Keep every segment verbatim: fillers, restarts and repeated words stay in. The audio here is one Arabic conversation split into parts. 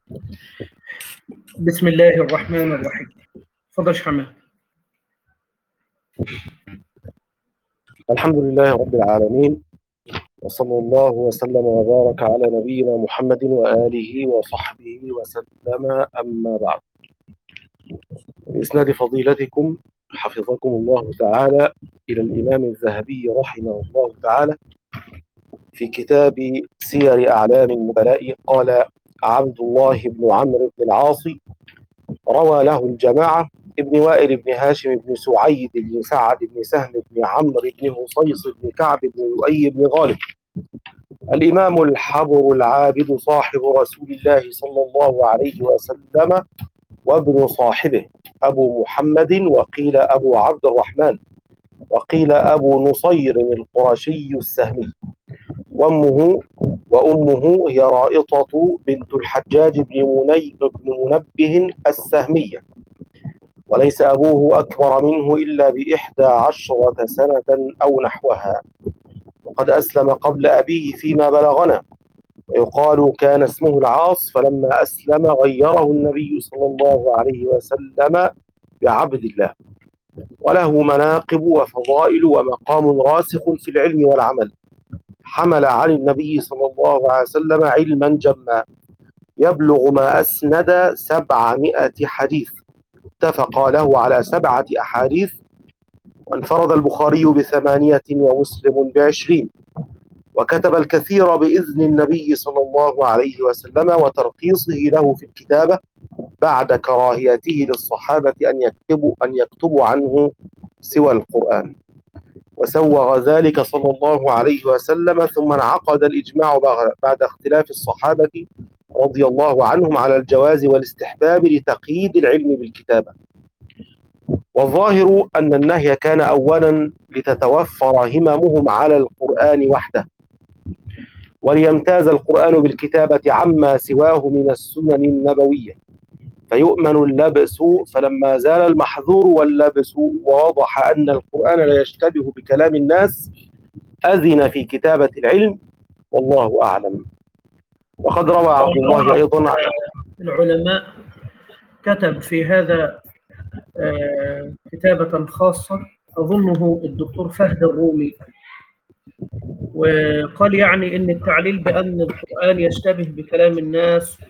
بسم الله الرحمن الرحيم. تفضل يا حماد. الحمد لله رب العالمين، وصلى الله وسلم وبارك على نبينا محمد وآله وصحبه وسلم. أما بعد، بإسناد فضيلتكم حفظكم الله تعالى إلى الإمام الذهبي رحمه الله تعالى في كتاب سير أعلام النبلاء، قال عبد الله بن عمرو بن العاص روى له الجماعة: ابن وائل بن هاشم بن سعيد بن سعد بن سهل بن عمرو بن هصيص بن كعب بن لؤي بن غالب، الإمام الحبر العابد صاحب رسول الله صلى الله عليه وسلم، وابن صاحبه أبو محمد، وقيل أبو عبد الرحمن، وقيل أبو نصير القرشي السهمي، وأمه وأمه هي رائطة بنت الحجاج بن مني بن منبه السهمية، وليس أبوه أكبر منه إلا بإحدى عشرة سنة أو نحوها، وقد أسلم قبل أبيه فيما بلغنا، ويقال كان اسمه العاص، فلما أسلم غيره النبي صلى الله عليه وسلم بعبد الله، وله مناقب وفضائل ومقام راسخ في العلم والعمل، حمل عن النبي صلى الله عليه وسلم علما جما يبلغ ما أسند سبعمائة حديث، اتفق له على سبعة أحاديث، وانفرد البخاري بثمانية ومسلم بعشرين، وكتب الكثير بإذن النبي صلى الله عليه وسلم وترخيصه له في الكتابة بعد كراهيته للصحابة أن يكتبوا أن يكتبوا عنه سوى القرآن، وسوغ ذلك صلى الله عليه وسلم، ثم انعقد الإجماع بعد اختلاف الصحابة رضي الله عنهم على الجواز والاستحباب لتقييد العلم بالكتابة. والظاهر أن النهي كان أولا لتتوفر هممهم على القرآن وحده، وليمتاز القرآن بالكتابة عما سواه من السنن النبوية، فيؤمن اللبس، فلما زال المحظور واللبس ووضح أن القرآن لا يشتبه بكلام الناس أذن في كتابة العلم، والله أعلم. وقد روى عبد الله أيضا العلماء كتب في هذا كتابة خاصة، أظنه الدكتور فهد الرومي، وقال يعني إن التعليل بأن القرآن يشتبه بكلام الناس،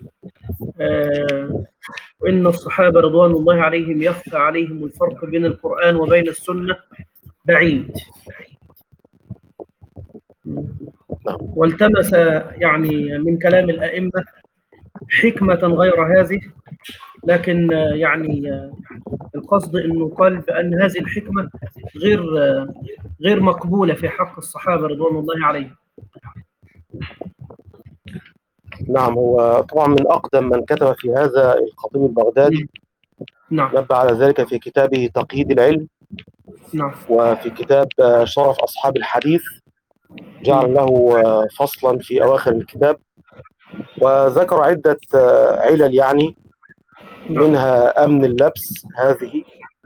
وإن الصحابة رضوان الله عليهم يخفى عليهم الفرق بين القرآن وبين السنة بعيد، والتمس يعني من كلام الأئمة حكمة غير هذه، لكن يعني القصد انه قال بان هذه الحكمه غير غير مقبوله في حق الصحابه رضوان الله عليهم. نعم، هو طبعا من اقدم من كتب في هذا الخطيب البغدادي. نعم. نبه على ذلك في كتابه تقييد العلم. نعم. وفي كتاب شرف اصحاب الحديث جعل له فصلا في اواخر الكتاب، وذكر عده علل يعني، منها امن اللبس هذه،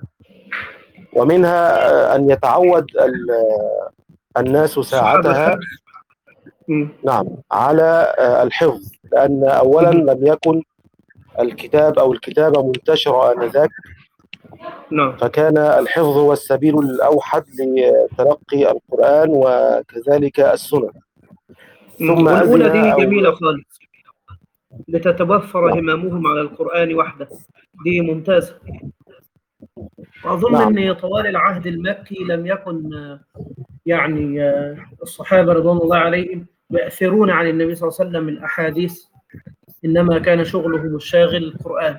ومنها ان يتعود الناس ساعتها نعم على الحفظ، لأن أولا لم يكن الكتاب أو الكتابة منتشرة آنذاك، فكان الحفظ هو السبيل الأوحد لتلقي القرآن وكذلك السنة. ثم والأولى دي جميلة خالص، لتتوفر همامهم على القرآن وحده، دي ممتازة. وأظن نعم. أن طوال العهد المكي لم يكن يعني الصحابة رضوان الله عليهم يأثرون عن النبي صلى الله عليه وسلم الأحاديث، إنما كان شغلهم الشاغل القرآن.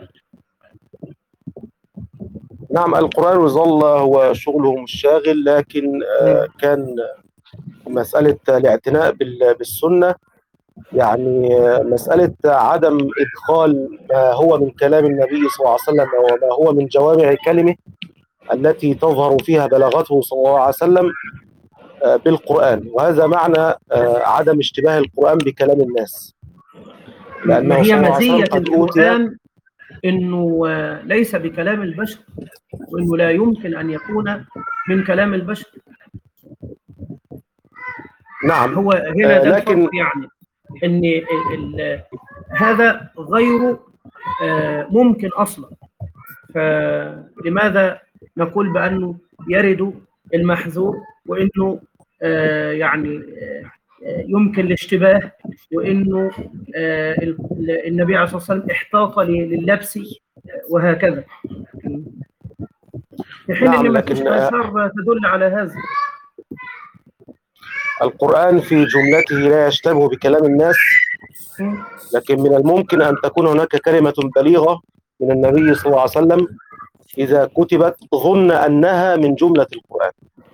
نعم، القرآن ظل هو شغلهم الشاغل، لكن كان مسألة الاعتناء بالسنة، يعني مسألة عدم إدخال ما هو من كلام النبي صلى الله عليه وسلم وما هو من جوامع كلمه التي تظهر فيها بلاغته صلى الله عليه وسلم بالقرآن، وهذا معنى عدم اشتباه القرآن بكلام الناس، لأنه هي مزية القرآن إنه ليس بكلام البشر، وإنه لا يمكن أن يكون من كلام البشر. نعم، هو هنا ده لكن يعني إن هذا غير ممكن أصلا. فلماذا نقول بأنه يرد المحذور، وإنه يعني يمكن الاشتباه، وإنه النبي عليه الصلاة والسلام احتاط لللبس وهكذا، في حين نعم، أن ما لكن فيش آثار تدل على هذا. القرآن في جملته لا يشتبه بكلام الناس، لكن من الممكن أن تكون هناك كلمة بليغة من النبي صلى الله عليه وسلم إذا كتبت ظن أنها من جملة القرآن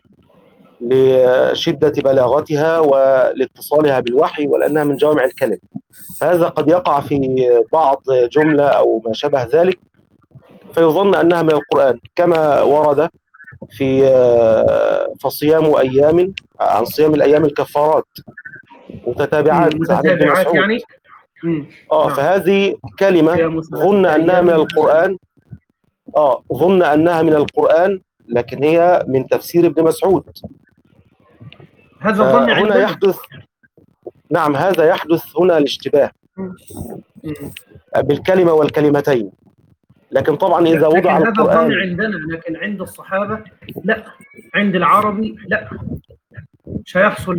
لشدة بلاغتها ولاتصالها بالوحي، ولأنها من جوامع الكلم. هذا قد يقع في بعض جملة أو ما شابه ذلك فيظن أنها من القرآن، كما ورد في فصيام أيام عن صيام الأيام الكفارات متتابعات عن ابن مسعود يعني اه نعم. فهذه كلمة ظن أنها من القرآن اه ظن أنها من القرآن لكن هي من تفسير ابن مسعود. هذا الظن هنا يحدث نعم هذا يحدث هنا الاشتباه بالكلمة والكلمتين. لكن طبعا إذا وضع هذا القرآن الظن عندنا، لكن عند الصحابة لا، عند العربي لا، مش هيحصل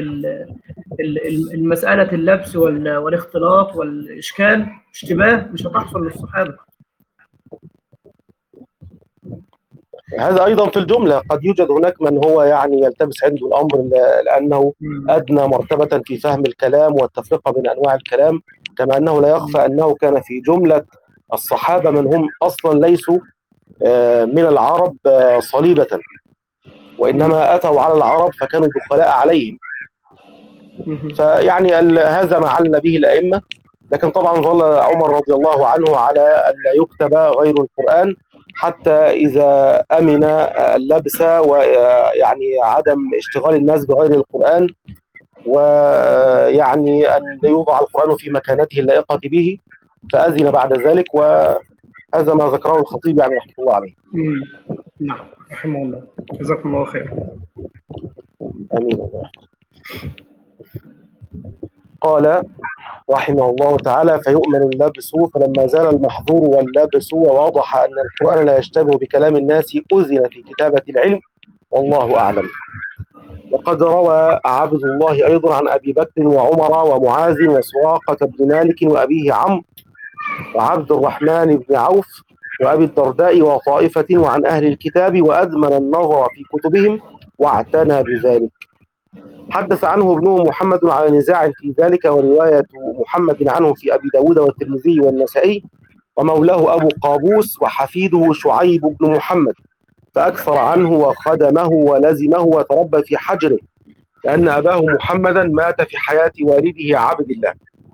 المسألة اللبس والاختلاط والإشكال اشتباه، مش هتحصل للصحابة. هذا أيضا في الجملة قد يوجد هناك من هو يعني يلتبس عنده الأمر لأنه أدنى مرتبة في فهم الكلام والتفرقة بين أنواع الكلام، كما أنه لا يخفى أنه كان في جملة الصحابة من هم أصلا ليسوا من العرب صليبة، وإنما أتوا على العرب فكانوا دخلاء عليهم. فيعني هذا ما علّ به الأئمة. لكن طبعا ظل عمر رضي الله عنه على أن لا يكتب غير القرآن حتى إذا أمن اللبس ويعني عدم اشتغال الناس بغير القرآن، ويعني أن يوضع القرآن في مكانته اللائقة به، فأذن بعد ذلك. وهذا ما ذكره الخطيب يعني رحمه الله عليه. نعم رحمه الله، جزاكم الله خير. آمين. قال رحمه الله تعالى: فيؤمن اللبس، فلما زال المحظور واللبس وواضح أن القرآن لا يشتبه بكلام الناس أذن في كتابة العلم، والله أعلم. وقد روى عبد الله أيضا عن أبي بكر وعمر ومعاذ وسراقة بن مالك وأبيه عمرو وعبد الرحمن بن عوف وأبي الدرداء وطائفة وعن أهل الكتاب، وأدمن النظر في كتبهم واعتنى بذلك. حدث عنه ابنه محمد على نزاع في ذلك، ورواية محمد عنه في أبي داود والترمذي والنسائي، ومولاه أبو قابوس وحفيده شعيب بن محمد، فأكثر عنه وخدمه ولزمه وتربى في حجره، لأن أباه محمدا مات في حياة والده عبد الله.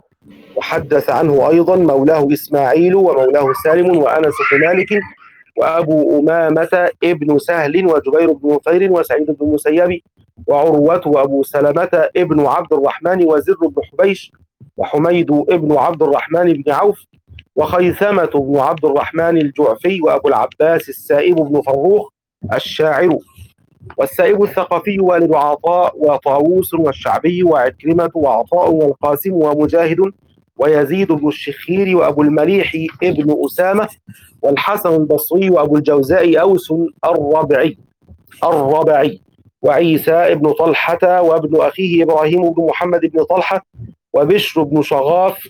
وحدث عنه أيضا مولاه إسماعيل ومولاه سالم وأنس بن مالك وأبو أمامة ابن سهل وجبير بن نفير وسعيد بن المسيب وعروة وأبو سلمة ابن عبد الرحمن وزر بن حبيش وحميد ابن عبد الرحمن بن عوف وخيثمة بن عبد الرحمن الجعفي وأبو العباس السائب بن فروخ الشاعر، والسائب الثقفي والد عطاء وطاووس والشعبي وعكرمة وعطاء والقاسم ومجاهد ويزيد بن الشخير وأبو المليح ابن أسامة والحسن البصري وأبو الجوزاء أوس الربعي الربعي وعيسى ابن طلحة وابن أخيه إبراهيم بن محمد بن طلحة وبشر بن شغاف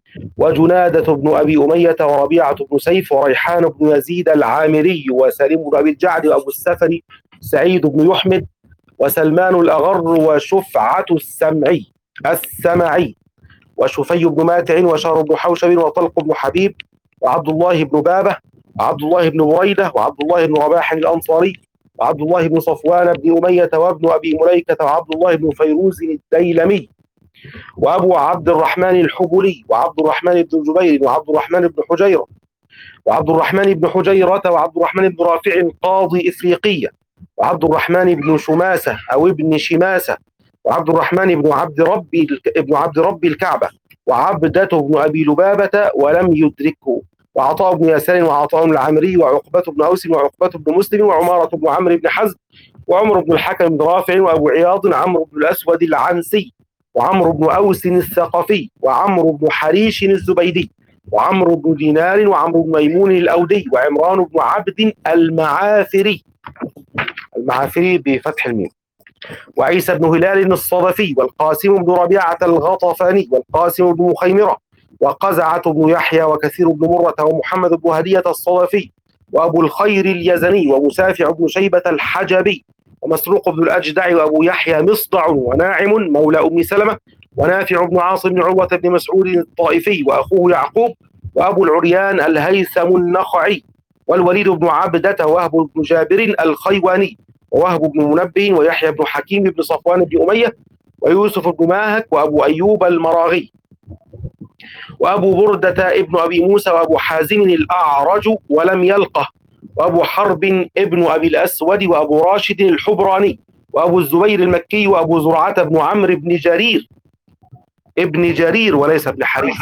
وجنادة بن أبي أمية وربيعة بن سيف وريحان بن يزيد العامري وسليم بن أبي الجعد وأبو السفري سعيد بن يحمد وسلمان الأغر وشفعة السمعي السمعي وشفي بن ماتع وشهر بن حوشب وطلق بن حبيب وعبد الله بن بابة وعبد الله بن بريدة وعبد الله بن رباح الأنصاري وعبد الله بن صفوان بن أمية وابن أبي مليكة وعبد الله بن فيروز الديلمي وأبو عبد الرحمن الحبلي وعبد الرحمن بن جبير وعبد الرحمن بن حجيرة وعبد الرحمن بن حجيرة وعبد الرحمن بن رافع قاضي إفريقية وعبد الرحمن بن شماسة أو ابن شماسة وعبد الرحمن بن عبد ربي ابن عبد ربي الكعبة وعبدة بن أبي لبابة ولم يدركه وعطاء بن يسار وعطاء العمري وعقبة بن أوس وعقبة بن مسلم وعمارة بن عمرو بن حزم وعمر بن الحكم بن رافع وأبو عياض عمرو بن الأسود العنسي وعمرو بن أوس الثقفي، وعمرو بن حريش الزبيدي، وعمرو بن دينار، وعمرو بن ميمون الأودي، وعمران بن عبد المعافري، المعافري بفتح الميم، وعيسى بن هلال الصدفي، والقاسم بن ربيعة الغطفاني، والقاسم بن مخيمرة، وقزعة بن يحيى، وكثير بن مرة، ومحمد بن هدية الصدفي، وأبو الخير اليزني، ومسافع بن شيبة الحجبي، ومسروق بن الأجدع، وأبو يحيى مصدع، وناعم مولى أم سلمة، ونافع بن عاصم بن عروة بن مسعود الطائفي، وأخوه يعقوب، وأبو العريان الهيثم النخعي، والوليد بن عبدة، ووهب بن جابر الخيواني، ووهب بن منبه، ويحيى بن حكيم بن صفوان بن أمية، ويوسف بن ماهك، وأبو أيوب المراغي، وأبو بردة ابن أبي موسى، وأبو حازم الأعرج ولم يلقه، وأبو حرب ابن أبي الأسود، وأبو راشد الحبراني، وأبو الزبير المكي، وأبو زرعة بن عمرو بن جرير ابن جرير وليس ابن حريث.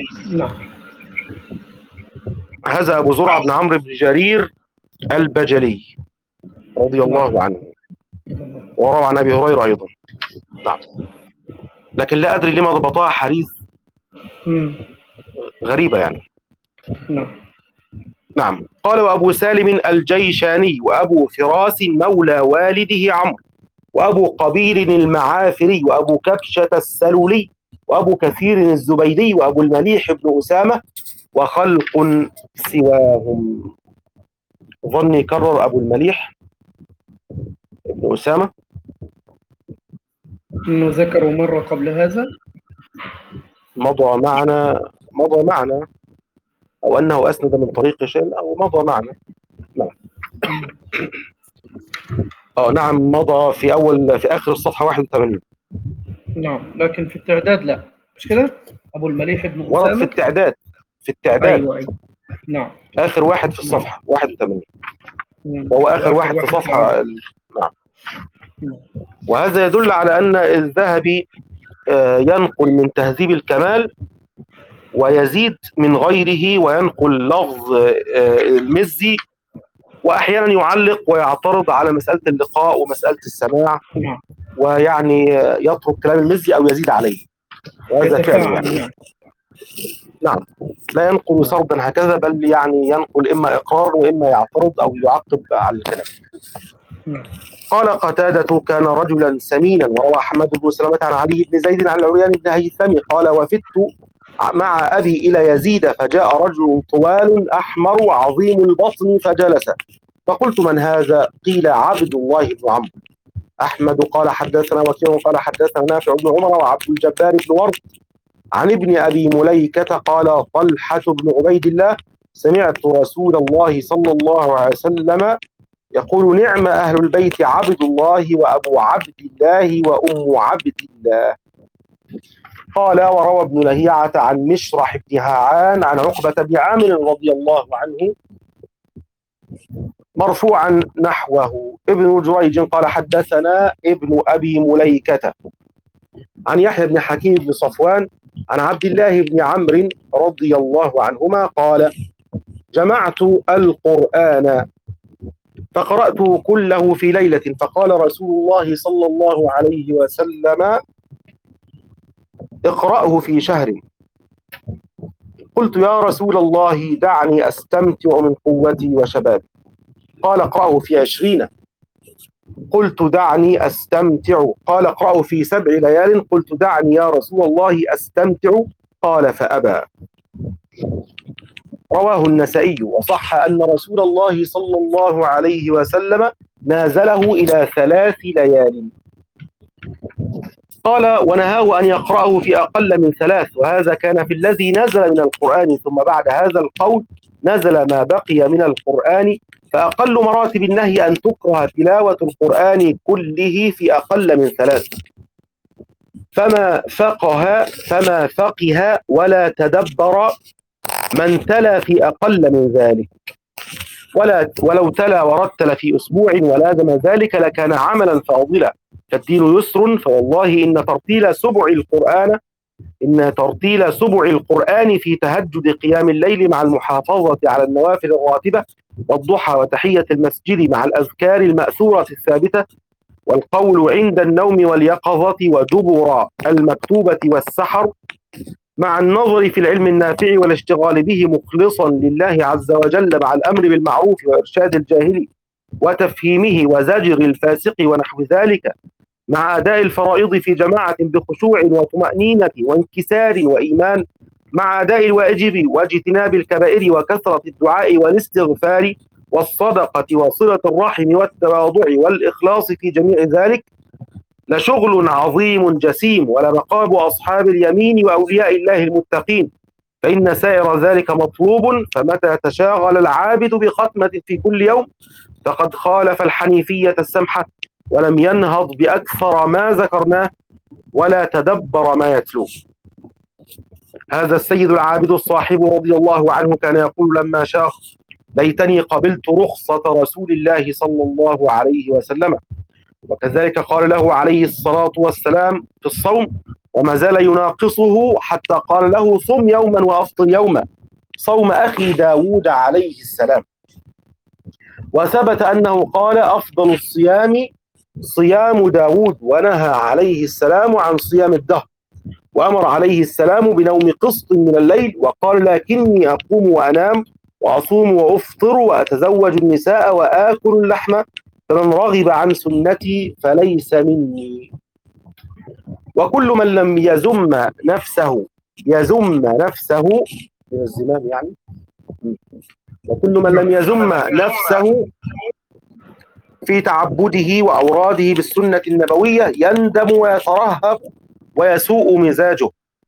هذا أبو زرعة بن عمرو بن جرير البجلي رضي الله عنه، وروى عن أبي هريرة أيضا. نعم، لكن لا أدري لما ضبطها حريث، غريبة يعني. نعم. نعم. قال وأبو سالم الجيشاني، وأبو فراس مولى والده عمرو، وأبو قبيل المعافري، وأبو كبشة السلولي، وأبو كثير الزبيدي، وأبو المليح بن أسامة، وخلق سواهم. ظني كرر أبو المليح بن أسامة إنه ذكروا مرة قبل هذا، مضى معنا مضى معنا أو أنه أسند من طريق شيء، أو مضى معنا. نعم. اه نعم، مضى في أول في آخر الصفحة واحد وثمانين. نعم، لكن في التعداد لا، مش كده؟ أبو المليح بن ورد أسامة في التعداد في التعداد أيوة أيوة. نعم، آخر واحد في الصفحة واحد وثمانين، نعم. وهو آخر وآخر واحد في واحد صفحة. في نعم. نعم. وهذا يدل على أن الذهبي آه، ينقل من تهذيب الكمال ويزيد من غيره، وينقل لفظ آه، المزي، وأحيانا يعلق ويعترض على مسألة اللقاء ومسألة السماع، نعم. ويعني آه، يترك كلام المزي أو يزيد عليه، وهذا فعل يعني. نعم. نعم، لا ينقل سردا هكذا، بل يعني ينقل إما إقرار وإما يعترض أو يعقب على الكلام. نعم. قال قتادة كان رجلا سمينا. وروى أحمد بن سلمة عن علي بن زيد عن العريان بن هيثم قال وفدت مع أبي إلى يزيد، فجاء رجل طوال أحمر عظيم البطن فجلس، فقلت من هذا؟ قيل عبد الله بن عمرو. أحمد قال حدثنا وكيع قال حدثنا نافع بن عمر وعبد الجبار بن ورد عن ابن أبي مليكة قال طلحة بن عبيد الله سمعت رسول الله صلى الله عليه وسلم يقول نعم أهل البيت عبد الله وأبو عبد الله وأم عبد الله. قال وروى ابن لهيعة عن مشرح بن هاعان عن عقبة بن عامر رضي الله عنه مرفوعا نحوه. ابن جريج قال حدثنا ابن أبي مليكة عن يحيى بن حكيم بن صفوان عن عبد الله بن عمرو رضي الله عنهما قال جمعت القرآن فقرأته كله في ليلة، فقال رسول الله صلى الله عليه وسلم اقرأه في شهر. قلت يا رسول الله دعني أستمتع من قوتي وشبابي. قال اقرأه في عشرين. قلت دعني أستمتع. قال اقرأه في سبع ليال. قلت دعني يا رسول الله أستمتع. قال فأبى. رواه النسائي. وصح أن رسول الله صلى الله عليه وسلم نازله إلى ثلاث ليال. قال ونهاه أن يقرأه في أقل من ثلاث، وهذا كان في الذي نزل من القرآن، ثم بعد هذا القول نزل ما بقي من القرآن، فأقل مراتب النهي أن تكره تلاوة القرآن كله في أقل من ثلاث. فما فقه فما فقه ولا تدبر من تلا في أقل من ذلك، ولا ولو تلا ورتل في أسبوع ولازم ذلك لكان عملا فاضلا. فالدين يسر، فوالله إن ترتيل سبع القرآن إن ترتيل سبع القرآن في تهجد قيام الليل مع المحافظة على النوافل الراتبة والضحى وتحية المسجد مع الأذكار المأثورة الثابتة والقول عند النوم واليقظة ودبر المكتوبة والسحر، مع النظر في العلم النافع والاشتغال به مخلصا لله عز وجل، مع الأمر بالمعروف وإرشاد الجاهل وتفهيمه وزجر الفاسق ونحو ذلك، مع أداء الفرائض في جماعة بخشوع وطمأنينة وانكسار وإيمان، مع أداء الواجب واجتناب الكبائر وكثرة الدعاء والاستغفار والصدقة وصلة الرحم والتواضع والإخلاص في جميع ذلك، لشغل عظيم جسيم، ولمقام أصحاب اليمين وأولياء الله المتقين، فإن سائر ذلك مطلوب. فمتى تشاغل العابد بختمة في كل يوم فقد خالف الحنيفية السمحة، ولم ينهض بأكثر ما ذكرناه ولا تدبر ما يتلوه. هذا السيد العابد الصاحب رضي الله عنه كان يقول لما شاخ: ليتني قبلت رخصة رسول الله صلى الله عليه وسلم. وكذلك قال له عليه الصلاة والسلام في الصوم، وما زال يناقصه حتى قال له: صم يوما وأفطر يوما، صوم أخي داود عليه السلام. وثبت أنه قال: أفضل الصيام صيام داود، ونهى عليه السلام عن صيام الدهر، وأمر عليه السلام بنوم قسط من الليل، وقال: لكني أقوم وأنام وأصوم وأفطر وأتزوج النساء وآكل اللحم، فمن رغب عن سنتي فليس مني. وكل من لم يزم نفسه يزم نفسه من الزمام يعني وكل من لم يزم نفسه في تعبده وأوراده بالسنة النبوية يندم ويترهب ويسوء مزاجه،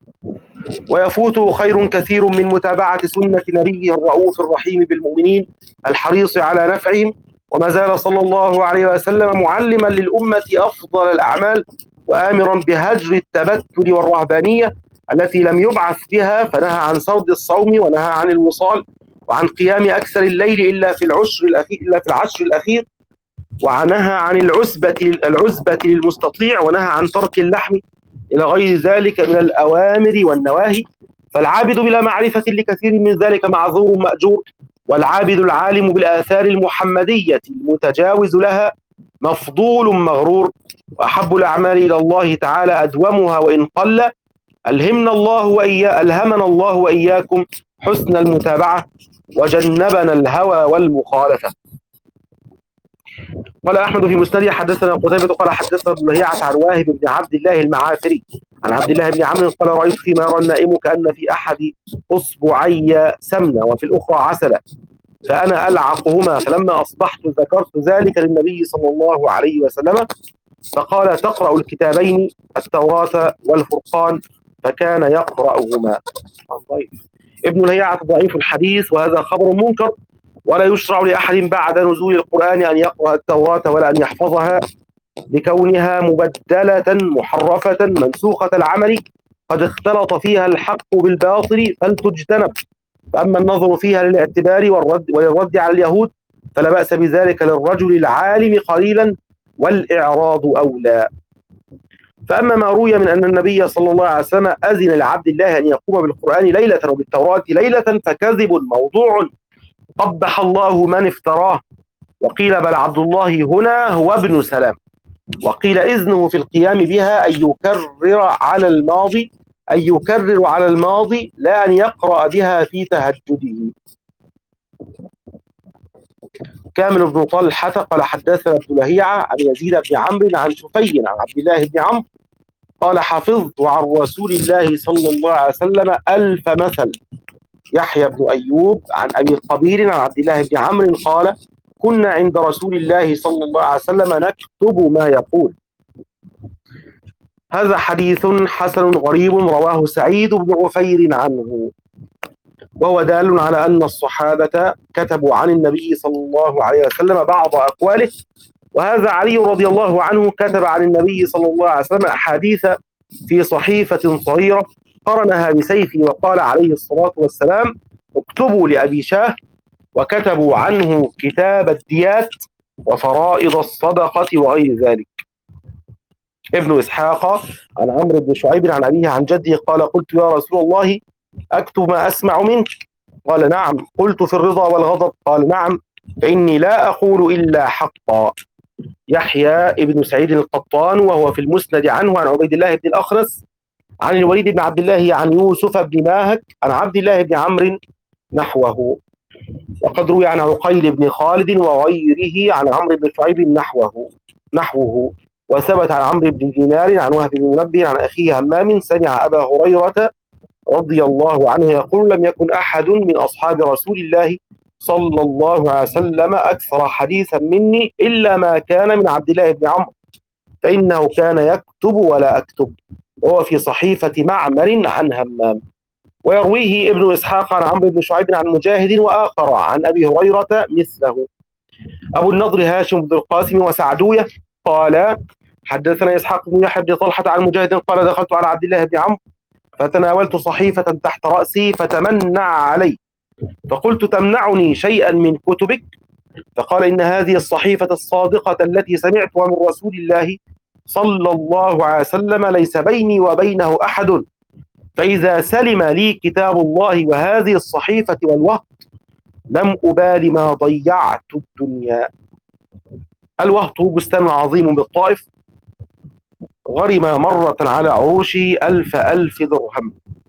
ويفوته خير كثير من متابعة سنة نبيه الرؤوف الرحيم بالمؤمنين الحريص على نفعهم. وما زال صلى الله عليه وسلم معلما للأمة أفضل الأعمال، وآمرا بهجر التبتل والرهبانية التي لم يبعث بها، فنهى عن سرد الصوم، ونهى عن الوصال، وعن قيام أكثر الليل إلا في العشر الأخير إلا في العشر الأخير، ونهى عن العزبة العزبة للمستطيع، ونهى عن ترك اللحم، إلى غير ذلك من الأوامر والنواهي. فالعابد بلا معرفة لكثير من ذلك معذور مأجور، والعابد العالم بالآثار المحمدية المتجاوز لها مفضول مغرور. وأحب الأعمال إلى الله تعالى أدومها وإن قل. ألهمنا الله وإيا ألهمنا الله وإياكم حسن المتابعة، وجنبنا الهوى والمخالفة. قال أحمد في مسنده: حدثنا قتيبة قال حدثنا ابن لهيعة عن واهب بن عبد الله المعافري عن عبد الله بن عمرو قال: رأيت فيما يرى النائم كأن في أحد أصبعي سمنة وفي الأخرى عسلا، فأنا ألعقهما، فلما أصبحت ذكرت ذلك للنبي صلى الله عليه وسلم، فقال: تقرأ الكتابين التوراة والفرقان، فكان يقرأهما. ابن لهيعة ضعيف الحديث، وهذا خبر منكر، ولا يشرع لأحد بعد نزول القرآن أن يقرأ التوراة ولا أن يحفظها، لكونها مبدلة محرفة منسوخة العمل، قد اختلط فيها الحق بالباطل فلتجتنب. فأما النظر فيها للاعتبار والرد وللرد على اليهود فلا بأس بذلك للرجل العالم قليلا، والإعراض أولى. فأما ما روي من أن النبي صلى الله عليه وسلم أذن لعبد الله أن يقوم بالقرآن ليلة وبالتوراة ليلة فكذب موضوع قبح الله من افتراه. وقيل بل عبد الله هنا هو ابن سلام. وقيل إذنه في القيام بها أن يكرر على الماضي أن يكرر على الماضي لا أن يقرأ بها في تهجده. كامل بن طلحة قال حدثنا ابن لهيعة عن يزيد بن عمرو عن شفي عن عبد الله بن عمرو قال: حفظت عن رسول الله صلى الله عليه وسلم ألف مثل. يحيى بن أيوب عن أبي القبير عن عبد الله بن عمرو قال: كنا عند رسول الله صلى الله عليه وسلم نكتب ما يقول. هذا حديث حسن غريب رواه سعيد بن عفير عنه، وهو دال على أن الصحابة كتبوا عن النبي صلى الله عليه وسلم بعض أقواله. وهذا علي رضي الله عنه كتب عن النبي صلى الله عليه وسلم أحاديث في صحيفة صغيرة قرنها بسيفه، وقال عليه الصلاة والسلام: اكتبوا لأبي شاه. وكتبوا عنه كتاب الديات وفرائض الصدقة وغير ذلك. ابن إسحاق عن عمرو بن شعيب عن أبيه عن جده قال: قلت يا رسول الله أكتب ما أسمع منك؟ قال: نعم. قلت في الرضا والغضب؟ قال: نعم، فإني لا أقول إلا حقا. يحيى ابن سعيد القطان، وهو في المسند عنه عن عبيد الله بن الأخنس عن الوليد بن عبد الله عن يوسف بن ماهك عن عبد الله بن عمرو نحوه. وقد روي عن عقيل بن خالد وغيره عن عمرو بن شعيب نحوه نحوه وثبت عن عمرو بن دينار عن وهب بن منبه عن أخيه همام سمع أبا هريرة رضي الله عنه يقول: لم يكن أحد من أصحاب رسول الله صلى الله عليه وسلم أكثر حديثا مني إلا ما كان من عبد الله بن عمرو، فإنه كان يكتب ولا أكتب، وهو في صحيفة معمر عن همام. ويرويه ابن إسحاق عن عمرو بن شعيب عن مجاهد وآخر عن أبي هريرة مثله. أبو النضر هاشم بن القاسم وسعدوية قال: حدثنا إسحاق بن يحيى بن طلحة عن مجاهد قال: دخلت على عبد الله بن عمرو فتناولت صحيفة تحت رأسي فتمنع علي، فقلت: تمنعني شيئا من كتبك؟ فقال: إن هذه الصحيفة الصادقة التي سمعتها من رسول الله صلى الله عليه وسلم ليس بيني وبينه أحد، فإذا سلم لي كتاب الله وهذه الصحيفة والوقت لم أبال ما ضيعت الدنيا. الوهط بستان عظيم بالطائف، غرم مرة على عروشه ألف ألف درهم.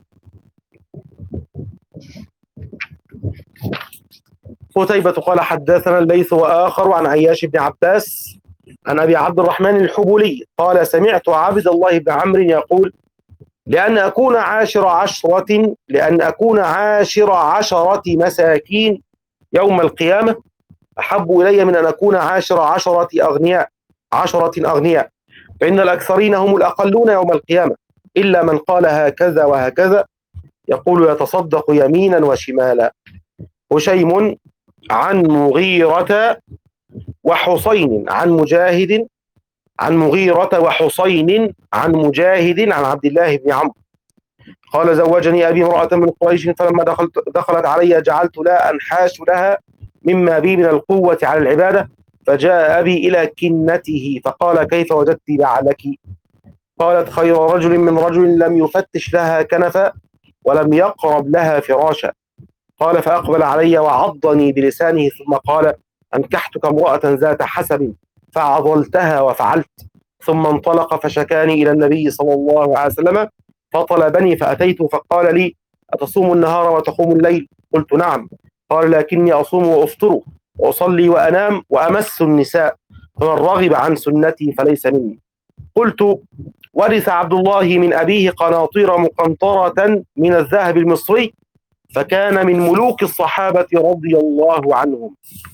قتيبة قال: حدثنا الليث وآخر عن عياش بن عباس عن أبي عبد الرحمن الحبولي قال: سمعت عبد الله بن عمرو يقول: لأن أكون عاشر عشرة لأن أكون عاشر عشرة مساكين يوم القيامة أحب إلي من أن أكون عاشر عشرة أغنياء عشرة أغنياء، فإن الأكثرين هم الأقلون يوم القيامة، إلا من قال هكذا وهكذا، يقول يتصدق يمينا وشمالا. هشيم عن مغيرة وحسين عن مجاهد عن مغيرة وحسين عن مجاهد عن عبد الله بن عمرو قال: زوجني أبي امرأة من قريش، فلما دخلت دخلت علي جعلت لا أنحاش لها مما بي من القوة على العبادة، فجاء أبي إلى كنته فقال: كيف وجدت بعلك؟ قالت: خير رجل من رجل لم يفتش لها كنفا ولم يقرب لها فراشا. قال: فأقبل علي وعضني بلسانه ثم قال: أنكحتك امرأة ذات حسب فعضلتها وفعلت. ثم انطلق فشكاني إلى النبي صلى الله عليه وسلم فطلبني فأتيته فقال لي: أتصوم النهار وتقوم الليل؟ قلت: نعم. قال: لكني أصوم وأفطر وأصلي وأنام وأمس النساء، فمن رغب عن سنتي فليس مني. قلت: ورث عبد الله من أبيه قناطير مقنطرة من الذهب المصري، فكان من ملوك الصحابة رضي الله عنهم.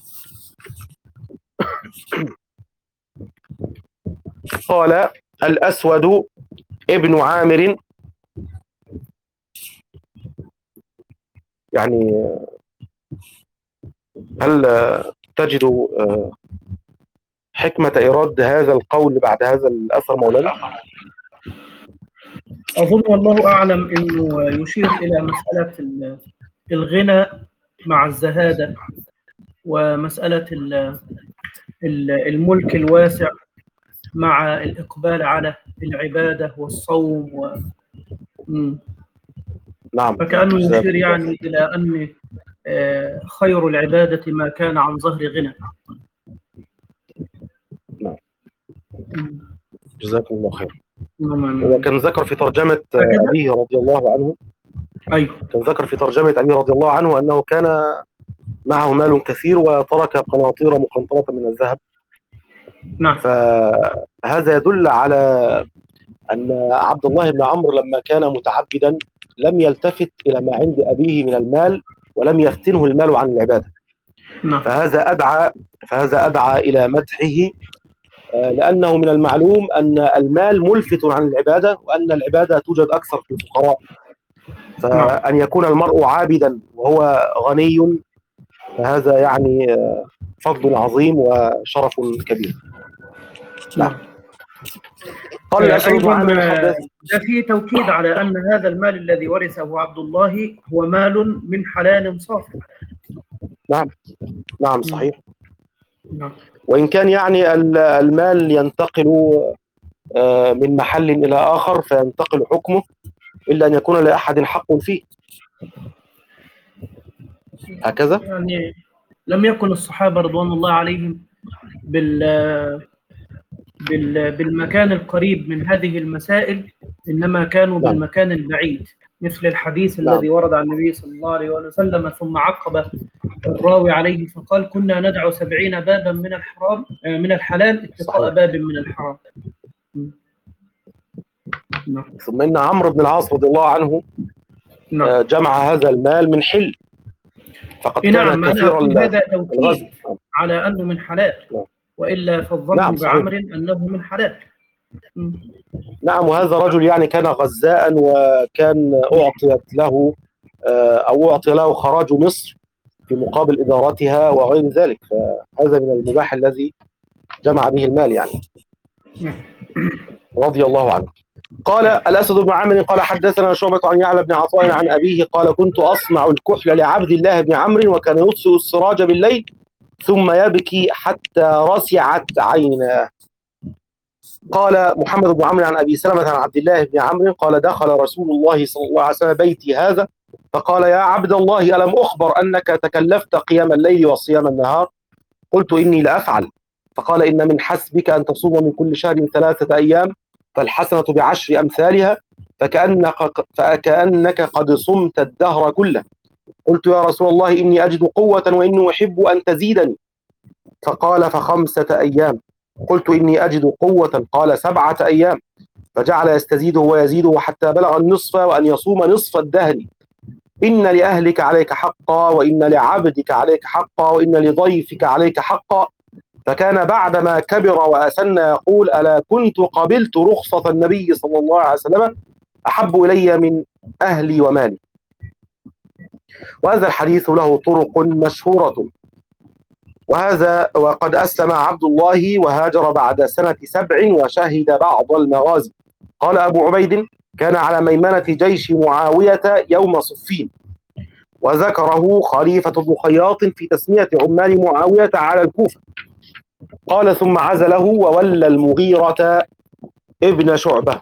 قال الأسود ابن عامر: يعني هل تجد حكمة إيراد هذا القول بعد هذا الأثر مولانا؟ أظن والله أعلم أنه يشير إلى مسألة الغنى مع الزهادة، ومسألة الملك الواسع مع الإقبال على العبادة والصوم و... نعم. فكأنه يشير يعني إلى أن خير العبادة ما كان عن ظهر غنى. نعم. جزاكم الله خير. وكان ذكر في ترجمة أبيه رضي الله عنه أيوه كان ذكر في ترجمة أبيه رضي الله عنه أنه كان معه مال كثير وترك قناطير مقنطرة من الذهب. نعم. فهذا يدل على أن عبد الله بن عمرو لما كان متعبدا لم يلتفت إلى ما عند أبيه من المال ولم يفتنه المال عن العبادة. نعم. فهذا أدعى فهذا أدعى إلى مدحه، لأنه من المعلوم أن المال ملفت عن العبادة، وأن العبادة توجد أكثر في الفقراء. فأن يكون المرء عابدا وهو غني فهذا يعني فضل عظيم وشرف كبير. نعم. قال أيضا ده فيه توكيد على أن هذا المال الذي ورثه عبد الله هو مال من حلال صافي. نعم نعم صحيح. نعم. وإن كان يعني المال ينتقل من محل إلى آخر فينتقل حكمه، إلا أن يكون لأحد حق فيه، هكذا. يعني لم يكن الصحابة رضوان الله عليهم بال بالمكان القريب من هذه المسائل، إنما كانوا نعم. بالمكان البعيد، مثل الحديث نعم. الذي ورد عن النبي صلى الله عليه وسلم ثم عقب الراوي عليه فقال: كنا ندعو سبعين بابا من الحرام من الحلال اتقاء باب من الحرام. نعم. ثم إن عمرو بن العاص رضي الله عنه نعم. جمع هذا المال من حل، فقد كان نعم. كثير هذا توكيد على أنه من حلال. نعم. وإلا فالظن نعم بعمر أنه من حلال. م. نعم. وهذا رجل يعني كان غزاء، وكان أعطيت له أو أعطي له خراج مصر في مقابل إدارتها وغير ذلك، فهذا من المباح الذي جمع به المال يعني رضي الله عنه. قال الأسد بن عامر قال حدثنا شعبة عن يعلى بن عطاء عن أبيه قال: كنت أصنع الكحل لعبد الله بن عمرو وكان يطفئ السراج بالليل ثم يبكي حتى رسعت عيناه. قال محمد بن عمرو عن أبي سلمة عن عبد الله بن عمرو قال: دخل رسول الله صلى الله عليه وسلم بيتي هذا فقال: يا عبد الله ألم أخبر أنك تكلفت قيام الليل وصيام النهار؟ قلت: إني لأفعل. فقال: إن من حسبك أن تصوم من كل شهر ثلاثة أيام فالحسنة بعشر أمثالها فكأنك, فكأنك قد صمت الدهر كله. قلت: يا رسول الله إني أجد قوة وإني أحب أن تزيدني. فقال: فخمسة أيام. قلت: إني أجد قوة. قال: سبعة أيام. فجعل يستزيده ويزيده حتى بلغ النصف وأن يصوم نصف الدهر. إن لأهلك عليك حقا وإن لعبدك عليك حقا وإن لضيفك عليك حقا. فكان بعدما كبر وأسن يقول: ألا كنت قبلت رخصة النبي صلى الله عليه وسلم أحب إلي من أهلي ومالي. وهذا الحديث له طرق مشهورة. وهذا وقد أسلم عبد الله وهاجر بعد سنة سبع وشهد بعض المغازي. قال أبو عبيد: كان على ميمنة جيش معاوية يوم صفين. وذكره خليفة بن خياط في تسمية عمال معاوية على الكوفة. قال: ثم عزله وولى المغيرة ابن شعبة.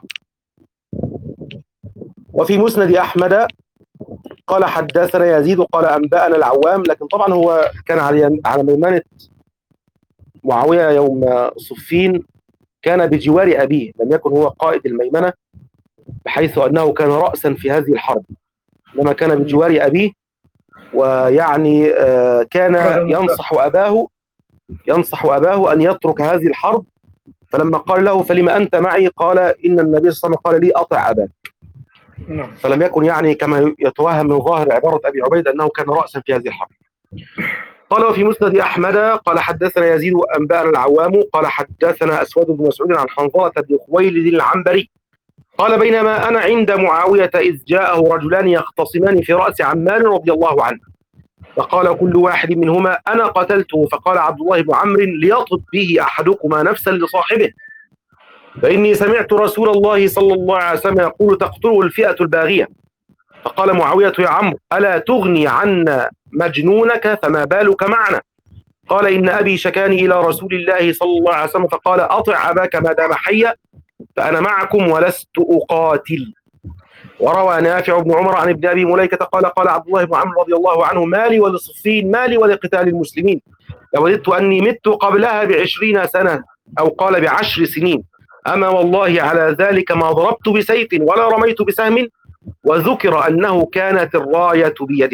وفي مسند أحمد قال حدثنا يزيد قال أنبأنا العوام، لكن طبعا هو كان على ميمنة معاوية يوم صفين، كان بجوار أبيه، لم يكن هو قائد الميمنة بحيث أنه كان رأسا في هذه الحرب، لما كان بجوار أبيه، ويعني كان ينصح أباه ينصح أباه أن يترك هذه الحرب. فلما قال له: فلما أنت معي؟ قال: إن النبي صلى الله عليه وسلم قال لي أطع أباك. فلم يكن يعني كما يتوهم من ظاهر عبارة أبي عبيد أنه كان رأسا في هذه الحرب. قال: وفي مسند أحمد قال حدثنا يزيد أنبأنا العوام قال حدثنا أسود بن مسعود عن حنظلة بن خويلد العنبري قال: بينما أنا عند معاوية إذ جاءه رجلان يختصمان في رأس عمار رضي الله عنه، فقال كل واحد منهما: أنا قتلته. فقال عبد الله بن عمرو: ليطب به أحدكما نفسا لصاحبه، فإني سمعت رسول الله صلى الله عليه وسلم يقول: تقتله الفئة الباغية. فقال معاوية: يا عمرو، ألا تغني عنا مجنونك فما بالك معنا؟ قال: إن أبي شكاني إلى رسول الله صلى الله عليه وسلم فقال: أطع أباك ما دام حيا فأنا معكم ولست أقاتل. وروى نافع بن عمر عن ابن أبي مليكة قال: قال عبد الله بن عمرو رضي الله عنه: مالي ولصفين، مالي ولقتال المسلمين، لوددت أني مت قبلها بعشرين سنة، أو قال بعشر سنين، أما والله على ذلك ما ضربت بسيف ولا رميت بسهم. وذكر أنه كانت الراية بيده.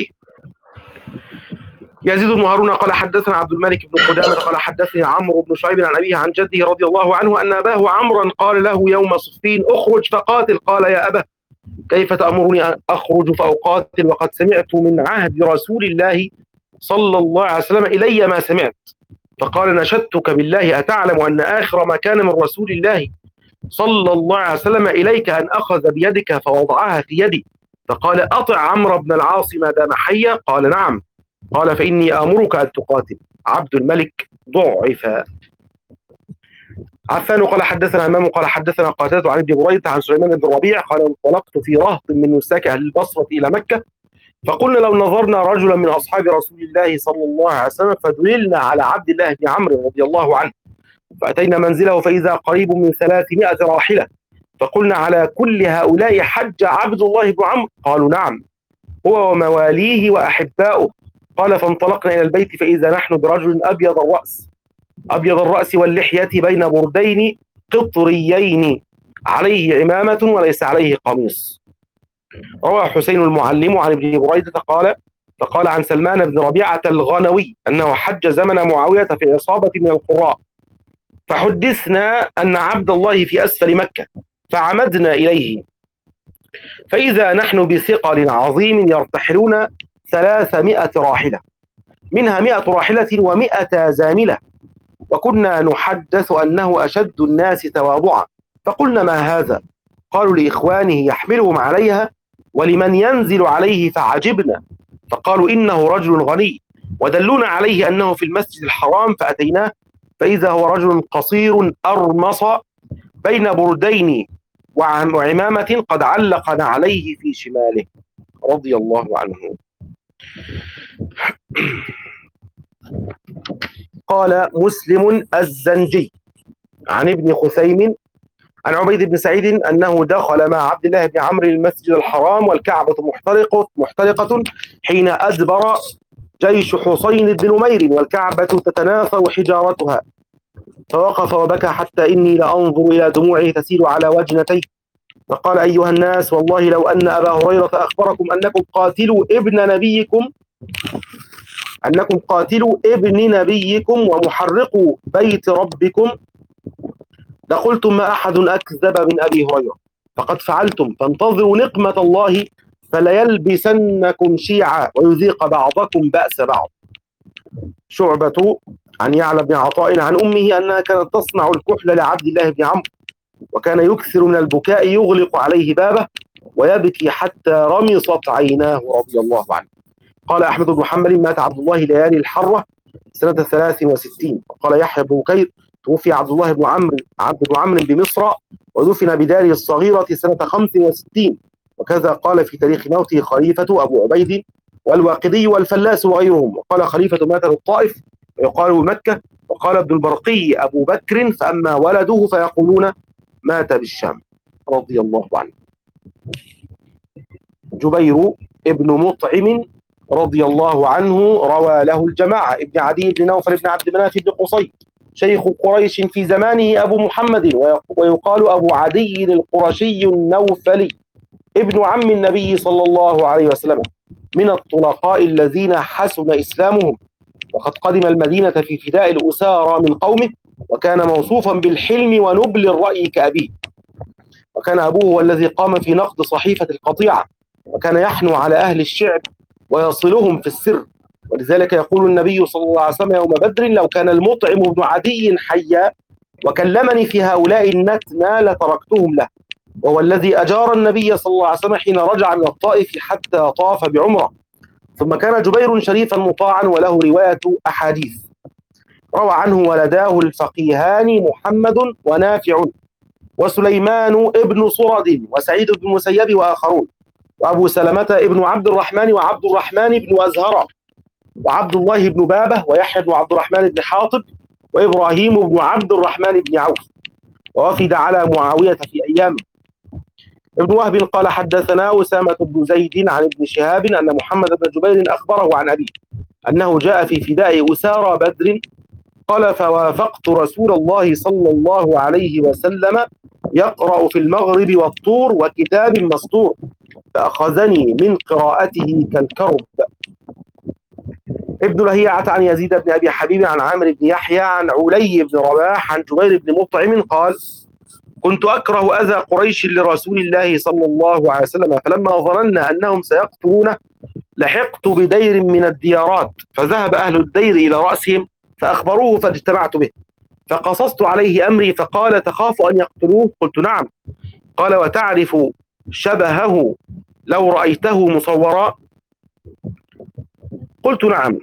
يزيد بن هارون قال حدثنا عبد الملك بن قدامة قال حدثني عمرو بن شعيب عن أبيه عن جده رضي الله عنه أن أباه عمرا قال له يوم صفين: أخرج فقاتل. قال: يا أبا، كيف تأمرني أن أخرج فأقاتل وقد سمعت من عهد رسول الله صلى الله عليه وسلم إلي ما سمعت؟ فقال: نشدتك بالله أتعلم أن آخر ما كان من رسول الله صلى الله عليه وسلم إليك أن أخذ بيدك فوضعها في يدي؟ فقال: أطع عمرو بن العاص ما دام حيا. قال: نعم. قال: فإني آمرك أن تقاتل. عبد الملك ضعف. عفان قال حدثنا همام قال حدثنا قتادة عن ابن بريدة عن سليمان بن ربيع قال: انطلقت في رهط من نساك أهل البصرة إلى مكة، فقلنا لو نظرنا رجلا من أصحاب رسول الله صلى الله عليه وسلم فدللنا على عبد الله بن عمرو رضي الله عنه، فأتينا منزله فإذا قريب من ثلاثمائة راحلة، فقلنا: على كل هؤلاء حج عبد الله بن عمرو؟ قالوا: نعم، هو ومواليه وأحباؤه. قال: فانطلقنا إلى البيت فإذا نحن برجل أبيض الرأس أبيض الرأس واللحية بين بردين قطريين، عليه عمامة وليس عليه قميص. روى حسين المعلم عن ابن بريدة قال فقال عن سلمان بن ربيعة الغنوي أنه حج زمن معاوية في عصابة من القراء، فحدثنا أن عبد الله في أسفل مكة، فعمدنا إليه فإذا نحن بثقل عظيم يرتحلون ثلاثمائة راحلة، منها مائة راحلة ومائة زاملة، وكنا نحدث أنه أشد الناس تواضعا، فقلنا ما هذا؟ قالوا لإخوانه يحملهم عليها ولمن ينزل عليه، فعجبنا، فقالوا إنه رجل غني، ودلونا عليه أنه في المسجد الحرام، فأتيناه فإذا هو رجل قصير أرمص بين بردين وعمامة قد علق عليه في شماله، رضي الله عنه. قال مسلم الزنجي عن ابن خثيم عن عبيد بن سعيد أنه دخل مع عبد الله بن عمرو المسجد الحرام والكعبة محترقة محترقة حين أدبر جيش حسين بن نمير والكعبة تتناثر حجارتها، فوقف وبكى حتى إني لأنظر إلى دموعه تسيل على وجنتيه، فقال أيها الناس والله لو أن أبا هريرة أخبركم أنكم قاتلوا ابن نبيكم أنكم قاتلوا ابن نبيكم ومحرقوا بيت ربكم لقلتم ما أحد أكذب من أبي هريرة، فقد فعلتم، فانتظروا نقمة الله فليلبسنكم شيعا ويذيق بعضكم بأس بعض. شعبة عن يعلى بن عطاء عن أمه أنها كانت تصنع الكحل لعبد الله بن عمرو، وكان يكثر من البكاء يغلق عليه بابه ويبكي حتى رمصت عيناه رضي الله عنه. قال أحمد بن محمد مات عبد الله ليالي الحرة سنة ثلاث وستين. وقال يحيى بن بكير توفي عبد الله بن عمرو عبد بن عمرو بمصر ودفن بداره الصغيرة سنة خمس وستين، وكذا قال في تاريخ موته خليفة أبو عبيد والواقدي والفلاس وغيرهم. وقال خليفة مات بالطائف ويقال بمكة. وقال ابن البرقي أبو بكر فأما ولده فيقولون مات بالشام، رضي الله عنه. جبير ابن مطعم رضي الله عنه روى له الجماعة ابن عدي بن نوفل بن عبد مناف بن قصي شيخ قريش في زمانه أبو محمد، ويقال أبو عدي القرشي النوفلي ابن عم النبي صلى الله عليه وسلم، من الطلقاء الذين حسن إسلامهم، وقد قدم المدينة في فداء الأسارى من قومه، وكان موصوفا بالحلم ونبل الرأي كأبيه، وكان أبوه هو الذي قام في نقد صحيفة القطيعة، وكان يحنو على أهل الشعب ويصلهم في السر، ولذلك يقول النبي صلى الله عليه وسلم يوم بدر لو كان المطعم بن عدي حيا وكلمني في هؤلاء النتنى لتركتهم له، وهو الذي أجار النبي صلى الله عليه وسلم حين رجع من الطائف حتى طاف بعمرة. ثم كان جبير شريفا مطاعا وله رواية أحاديث. روى عنه ولداه الفقيهان محمد ونافع وسليمان ابن صرد وسعيد بن المسيب وآخرون، وأبو سلمة ابن عبد الرحمن وعبد الرحمن بن أزهر وعبد الله بن بابة ويحيى بن عبد الرحمن بن حاطب وإبراهيم بن عبد الرحمن بن عوف، ووفد على معاوية في أيامه. ابن وهب قال حدثنا أسامة بن زيد عن ابن شهاب أن محمد بن جبير أخبره عن أبيه أنه جاء في فداء أسارى بدر، قال فوافقت رسول الله صلى الله عليه وسلم يقرأ في المغرب والطور وكتاب مسطور، فأخذني من قراءته كالكرب. ابن لهيعة عن يزيد بن أبي حبيب عن عامر بن يحيى عن علي بن رباح عن جبير بن مطعم قال كنت أكره أذى قريش لرسول الله صلى الله عليه وسلم، فلما ظننا أنهم سيقتلونه لحقت بدير من الديارات، فذهب أهل الدير إلى رأسهم فأخبروه فاجتمعت به، فقصصت عليه أمري، فقال تخاف أن يقتلوه؟ قلت نعم. قال وتعرف شبهه لو رأيته مصورا؟ قلت نعم.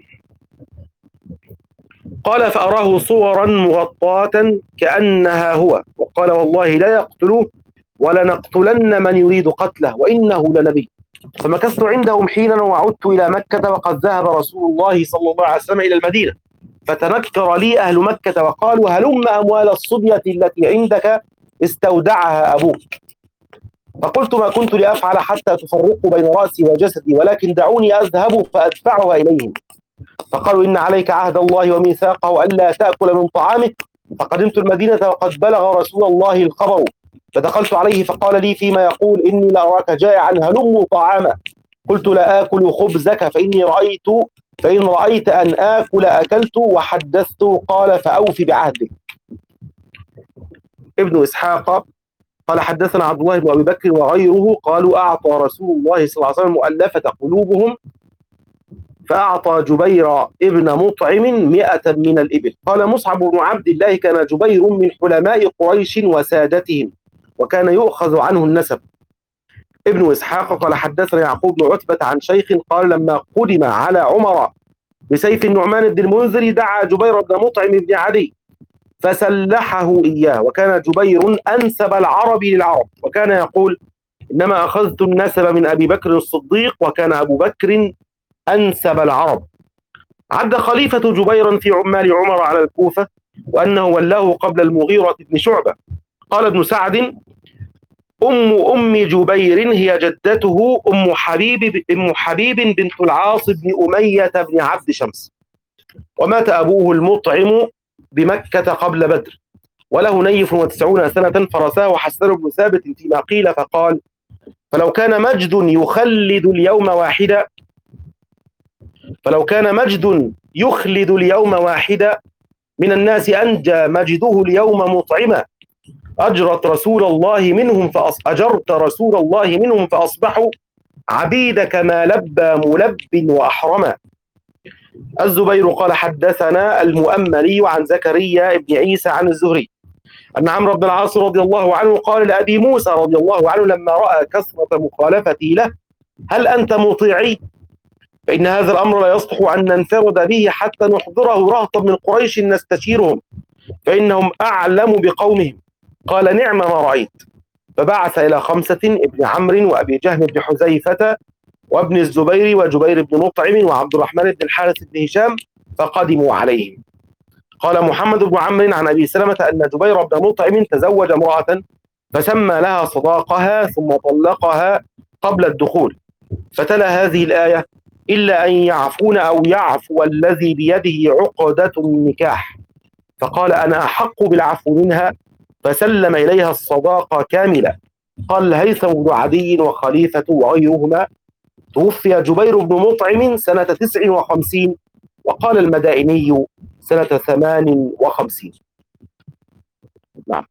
قال فأراه صورا مغطاة كأنها هو، وقال والله لا يقتلوه ولنقتلن من يريد قتله وإنه لنبي. فمكثت عندهم حينا وعدت إلى مكة وقد ذهب رسول الله صلى الله عليه وسلم إلى المدينة، فتنكر لي أهل مكة وقالوا هلم أموال الصبية التي عندك استودعها أبوك، فقلت ما كنت لأفعل حتى تفرقوا بين رأسي وجسدي، ولكن دعوني أذهب فأدفعها إليهم. فقالوا إن عليك عهد الله وميثاقه ألا تأكل من طعامه. فقدمت المدينة وقد بلغ رسول الله الخبر، فدخلت عليه فقال لي فيما يقول: إني لأراك جائعا هلم طعاما. قلت: لا آكل خبزك فإني رأيت فإن رأيت أن آكل أكلت وحدثت. قال: فأوف بعهدك. ابن إسحاق قال: حدثنا عبد الله بن أبي بكر وغيره قالوا: أعطى رسول الله صلى الله عليه وسلم مؤلفة قلوبهم فأعطى جبير ابن مطعم مئة من الإبل. قال مصعب بن عبد الله: كان جبير من حلماء قريش وسادتهم، وكان يؤخذ عنه النسب. ابن إسحاق قال: حدثنا يعقوب بن عتبة عن شيخ قال: لما قدم على عمر بسيف النعمان بن المنذر دعا جبير بن مطعم بن عدي فسلحه إياه، وكان جبير أنسب العرب للعرب، وكان يقول: إنما أخذت النسب من أبي بكر الصديق، وكان أبو بكر أنسب العرب. عد خليفة جبيرا في عمال عمر على الكوفة، وأنه ولاه قبل المغيرة بن شعبة. قال ابن سعد: أم أم جبير هي جدته أم حبيب أم حبيب بنت العاص بن أمية بن عبد شمس، ومات أبوه المطعم بمكة قبل بدر، وله نيف وتسعون سنة. فرساه حسن بن ثابت فيما قيل فقال: فلو كان مجد يخلد اليوم واحدا فلو كان مجد يخلد اليوم واحدا من الناس أنجى مجده اليوم مطعما. أجرت رسول الله منهم فأص... أجرت رسول الله منهم فأصبحوا عبيدك ما لبى ملب وأحرما. الزبير قال: حدثنا المؤملي عن زكريا بن عيسى عن الزهري أن عمرو بن العاص رضي الله عنه قال لأبي موسى رضي الله عنه لما رأى كثرة مخالفتي له: هل أنت مطيعي؟ فإن هذا الأمر لا يصلح أن ننفرد به حتى نحضره رهطا من قريش نستشيرهم، فإنهم أعلم بقومهم. قال: نعم ما رأيت. فبعث إلى خمسة: ابن عمرو وأبي جهم بن حذيفة وابن الزبير وجبير بن مطعم وعبد الرحمن بن الحارث بن هشام، فقدموا عليهم. قال محمد بن عمرو عن أبي سلمة أن جبير بن مطعم تزوج امرأة فسمى لها صداقها ثم طلقها قبل الدخول، فتلا هذه الآية: إلا أن يعفون أو يعفو الذي بيده عقدة النكاح. فقال: أنا أحق بالعفو منها، فسلم إليها الصداقة كاملة. قال الهيثم بن عدي وخليفة وغيرهما: توفي جبير بن مطعم سنة تسع وخمسين، وقال المدائني سنة ثمان وخمسين. نعم.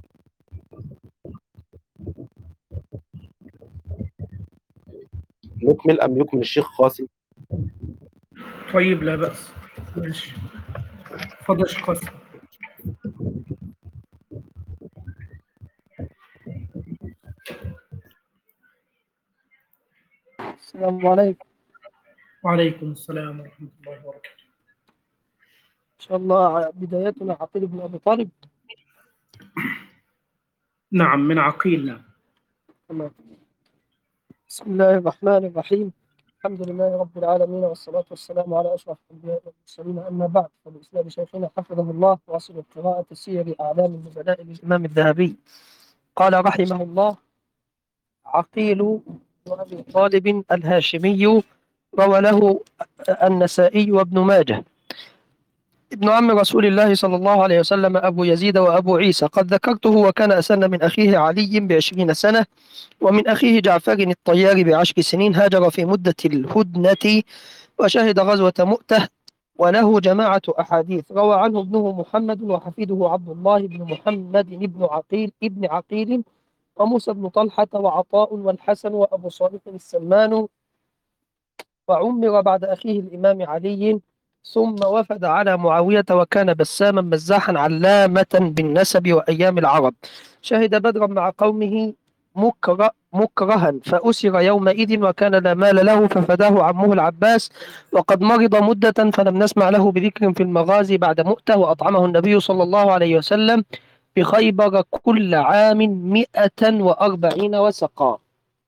نكمل أم يكمل الشيخ قاسم؟ طيب لا بأس، ماشي. تفضل شيخ قاسم. السلام عليكم. وعليكم السلام ورحمة الله وبركاته. إن شاء الله بدايتنا عقيل بن أبي طالب. نعم، من عقيل. نعم. تمام. بسم الله الرحمن الرحيم. الحمد لله رب العالمين، والصلاة والسلام على أشرف الأنبياء والمرسلين. أما بعد، فبإسلام شيخنا حفظه الله واصل قراءة سير أعلام النبلاء للإمام الذهبي. قال رحمه الله: عقيل بن أبي طالب الهاشمي، روى له النسائي وابن ماجه، ابن عم رسول الله صلى الله عليه وسلم، أبو يزيد وأبو عيسى. قد ذكرته، وكان أسن من أخيه علي بعشرين سنة، ومن أخيه جعفر الطيار بعشر سنين. هاجر في مدة الهدنة، وشهد غزوة مؤتة، وله جماعة أحاديث. روى عنه ابنه محمد، وحفيده عبد الله بن محمد بن عقيل ابن عقيل، وموسى بن طلحة، وعطاء، والحسن، وأبو صالح السمان. وعمر بعد أخيه الإمام علي، ثم وفد على معاوية، وكان بساما مزاحا علامة بالنسب وأيام العرب. شهد بدرا مع قومه مكره مكرها، فأسر يومئذ، وكان لا مال له، ففداه عمه العباس. وقد مرض مدة، فلم نسمع له بذكر في المغازي بعد مؤتة. وأطعمه النبي صلى الله عليه وسلم بخيبر كل عام مئة وأربعين وسقا.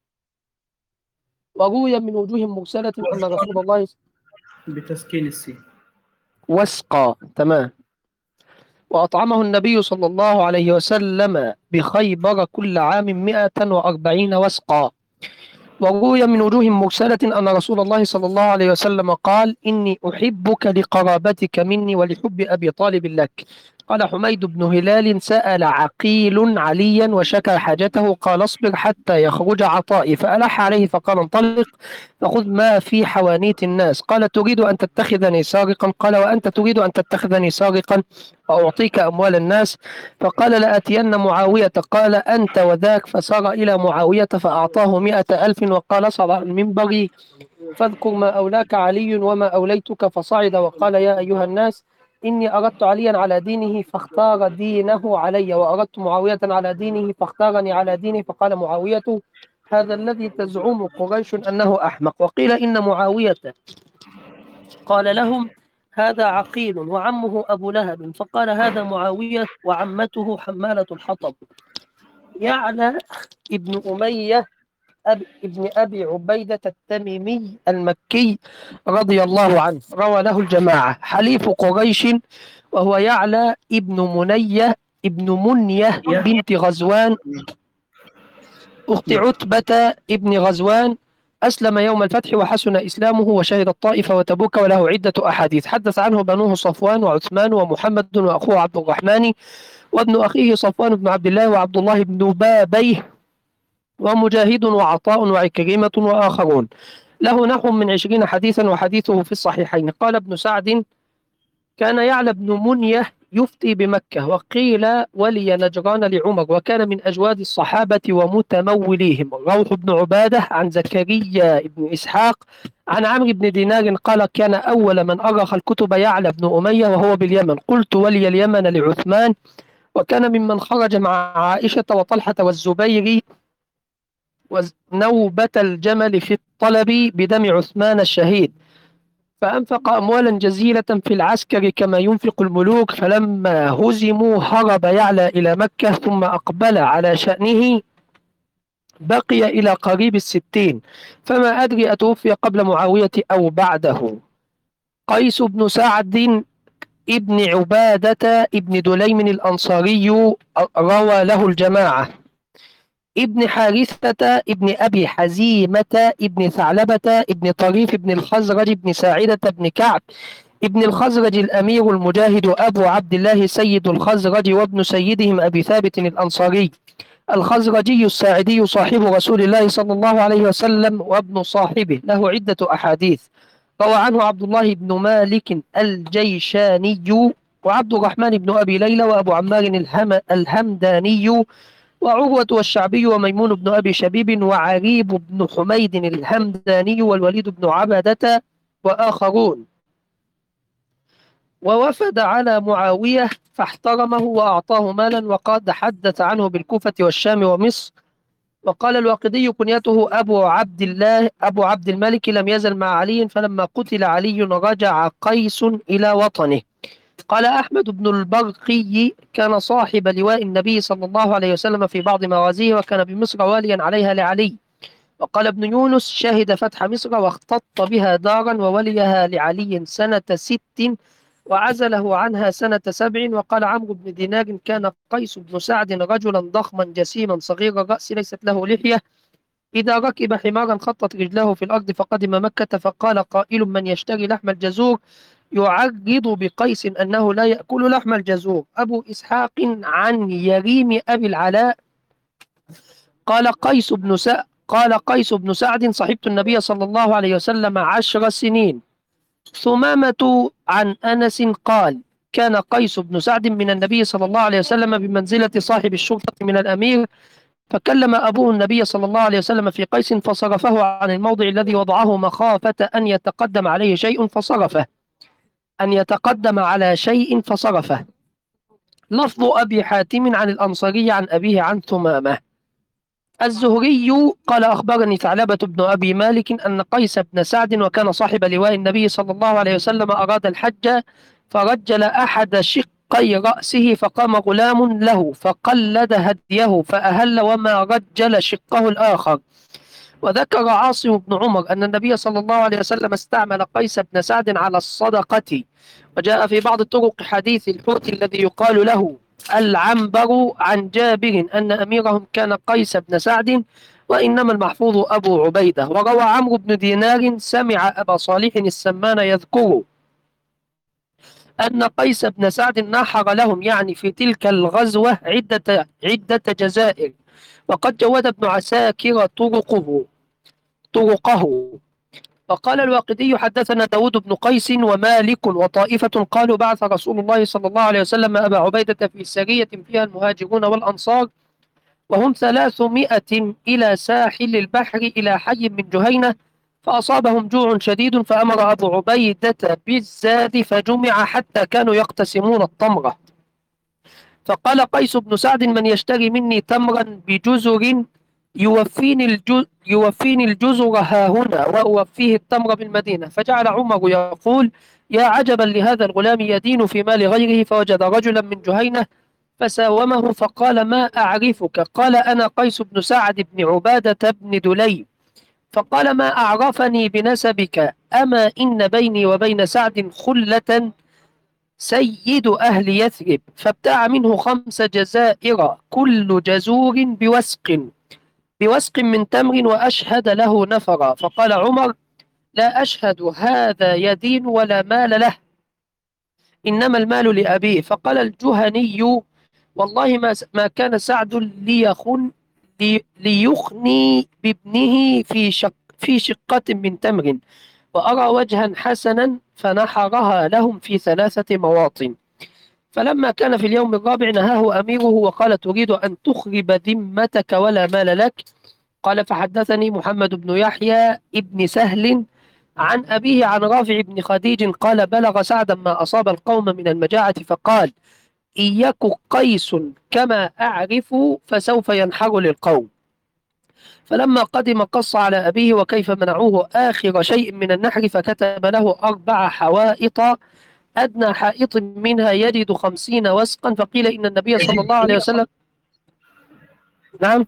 وروي من وجوه مرسلة أن رسول الله بتسكين السين. وسقى. تمام. وأطعمه النبي صلى الله عليه وسلم بخيبر كل عام مئة وأربعين وسقا. وروي من وجوه مرسلة أن رسول الله صلى الله عليه وسلم قال: إني أحبك لقرابتك مني ولحب أبي طالب لك. قال حميد بن هلال: سأل عقيل عليا وشكى حاجته، قال: اصبر حتى يخرج عطائي، فألح عليه فقال: انطلق فخذ ما في حوانيت الناس. قال: تريد أن تتخذني سارقا؟ قال: وأنت تريد أن تتخذني سارقا وأعطيك أموال الناس؟ فقال: لآتين معاوية. قال: أنت وذاك. فسار إلى معاوية فأعطاه مئة ألف وقال: صعد على المنبر فاذكر ما أولاك علي وما أوليتك. فصعد وقال: يا أيها الناس، إني أردت عليا على دينه فاختار دينه علي، وأردت معاوية على دينه فاختارني على دينه. فقال معاوية: هذا الذي تزعم قريش أنه أحمق. وقيل إن معاوية قال لهم: هذا عقيل وعمه أبو لهب. فقال: هذا معاوية وعمته حمالة الحطب. يعلى ابن أمية أب ابن أبي عبيدة التميمي المكي رضي الله عنه روى له الجماعة حليف قريش، وهو يعلى ابن منية ابن منية بنت غزوان أخت عتبة ابن غزوان، أسلم يوم الفتح وحسن إسلامه وشهد الطائف وتبوك، وله عدة أحاديث حدث عنه بنوه صفوان وعثمان ومحمد وأخوه عبد الرحمن وابن أخيه صفوان بن عبد الله وعبد الله بن بابيه ومجاهد وعطاء وعكرمة وآخرون. له نحو من عشرين حديثا وحديثه في الصحيحين. قال ابن سعد: كان يعلى بن منية يفتي بمكة، وقيل ولي نجران لعمر، وكان من أجواد الصحابة ومتموليهم. روح بن عبادة عن زكريا بن إسحاق عن عمرو بن دينار قال: كان أول من أرخ الكتب يعلى بن أمية وهو باليمن. قلت: ولي اليمن لعثمان. وكان ممن خرج مع عائشة وطلحة والزبير ونوبة الجمل في الطلب بدم عثمان الشهيد، فأنفق أموالا جزيلة في العسكر كما ينفق الملوك. فلما هزموا هرب يعلى إلى مكة، ثم أقبل على شأنه، بقي إلى قريب الستين، فما أدري أتوفي قبل معاوية أو بعده. قيس بن سعد ابن عبادة ابن دليم الأنصاري روى له الجماعة. ابن حارثة ابن أبي حزيمة ابن ثعلبة ابن طريف ابن الخزرج ابن ساعدة ابن كعب ابن الخزرج الأمير المجاهد أبو عبد الله سيد الخزرج وابن سيدهم أبي ثابت الأنصاري الخزرجي الساعدي صاحب رسول الله صلى الله عليه وسلم وابن صاحبه، له عدة أحاديث. روى عنه عبد الله بن مالك الجيشاني وعبد الرحمن بن أبي ليلى وأبو عمار الهم الهمداني وعروة والشعبي وميمون بن أبي شبيب وعريب بن حميد الهمداني والوليد بن عبدة وآخرون. ووفد على معاوية فاحترمه وأعطاه مالا، وقد حدث عنه بالكوفة والشام ومصر. وقال الواقدي: كنيته أبو عبد الله أبو عبد الملك، لم يزل مع علي، فلما قتل علي رجع قيس إلى وطنه. قال أحمد بن البرقي: كان صاحب لواء النبي صلى الله عليه وسلم في بعض مغازيه، وكان بمصر واليا عليها لعلي. وقال ابن يونس: شهد فتح مصر واختط بها دارا، ووليها لعلي سنة ست وعزله عنها سنة سبع. وقال عمرو بن دينار: كان قيس بن سعد رجلا ضخما جسيما صغير الرأس ليست له لحية، إذا ركب حمارا خطت رجله في الأرض، فقدم مكة فقال قائل: من يشتري لحم الجزور؟ يعرض بقيس أنه لا يأكل لحم الجزور. أبو إسحاق عن يريم أبي العلاء قال قيس بن سعد قال قيس بن سعد: صحبت النبي صلى الله عليه وسلم عشر سنين. ثمامة عن أنس قال: كان قيس بن سعد من النبي صلى الله عليه وسلم بمنزلة صاحب الشرطة من الأمير، فكلم أبوه النبي صلى الله عليه وسلم في قيس فصرفه عن الموضع الذي وضعه مخافة أن يتقدم عليه شيء فصرفه أن يتقدم على شيء فصرفه. لفظ أبي حاتم عن الأنصاري عن أبيه عن ثمامة. الزهري قال: أخبرني ثعلبة بن أبي مالك أن قيس بن سعد وكان صاحب لواء النبي صلى الله عليه وسلم أراد الحج، فرجل أحد شقي رأسه، فقام غلام له فقلد هديه فأهل وما رجل شقه الآخر. وذكر عاصم بن عمر أن النبي صلى الله عليه وسلم استعمل قيس بن سعد على الصدقة. وجاء في بعض الطرق حديث الحوت الذي يقال له العنبر عن جابر أن أميرهم كان قيس بن سعد، وإنما المحفوظ أبو عبيدة. وروى عمرو بن دينار سمع أبا صالح السمان يذكر أن قيس بن سعد نحر لهم، يعني في تلك الغزوة، عدة عدة جزائر. وقد جود ابن عساكر طرقه طرقه وقال الواقدي حدثنا داود بن قيس ومالك وطائفة قالوا بعث رسول الله صلى الله عليه وسلم أبا عبيدة في سرية فيها المهاجرون والأنصار وهم ثلاثمائة إلى ساحل البحر إلى حي من جهينة، فأصابهم جوع شديد، فأمر أبو عبيدة بالزاد فجمع حتى كانوا يقتسمون التمرة. فقال قيس بن سعد: من يشتري مني تمرا بجزر يوفيني الجزر, يوفيني الجزر ها هنا وأوفيه التمر بالمدينة. فجعل عمر يقول: يا عجبا لهذا الغلام يدين في مال غيره. فوجد رجلا من جهينة فساومه فقال: ما أعرفك؟ قال: أنا قيس بن سعد بن عبادة بن دليم. فقال: ما أعرفني بنسبك؟ أما إن بيني وبين سعد خلة سيد أهل يثرب. فابتاع منه خمس جزائر كل جزور بوسق بوسق من تمر وأشهد له نفرا. فقال عمر: لا أشهد هذا يدين ولا مال له، إنما المال لأبيه. فقال الجهني: والله ما ما كان سعد ليخن لي ليخني بابنه في شق في شقة من تمر، وأرى وجها حسنا، فنحرها لهم في ثلاثة مواطن. فلما كان في اليوم الرابع نهاه أميره وقال: تريد أن تخرب ذمتك ولا مال لك؟ قال: فحدثني محمد بن يحيى ابن سهل عن أبيه عن رافع بن خديج قال: بلغ سعدا ما أصاب القوم من المجاعة، فقال: إن يك قيس كما أعرف فسوف ينحر للقوم. فلما قدم قص على أبيه وكيف منعوه آخر شيء من النحر، فكتب له أربع حوائط أدنى حائط منها يجد خمسين وسقا. فقيل إن النبي صلى الله عليه وسلم نعم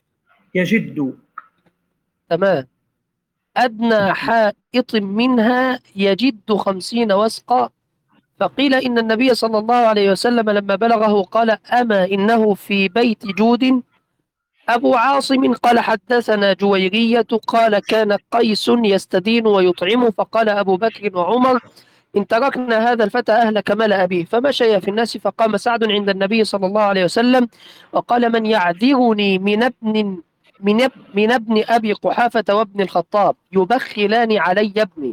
يجد تمام أدنى حائط منها يجد خمسين وسقا. فقيل إن النبي صلى الله عليه وسلم لما بلغه قال: أما إنه في بيت جود. أبو عاصم قال: حدثنا جويرية قال: كان قيس يستدين ويطعم. فقال أبو بكر وعمر: إن تركنا هذا الفتى أهلك مال أبيه. فمشي في الناس، فقام سعد عند النبي صلى الله عليه وسلم وقال: من يعذرني من ابن من اب من ابن أبي قحافة وابن الخطاب يبخلان علي ابني.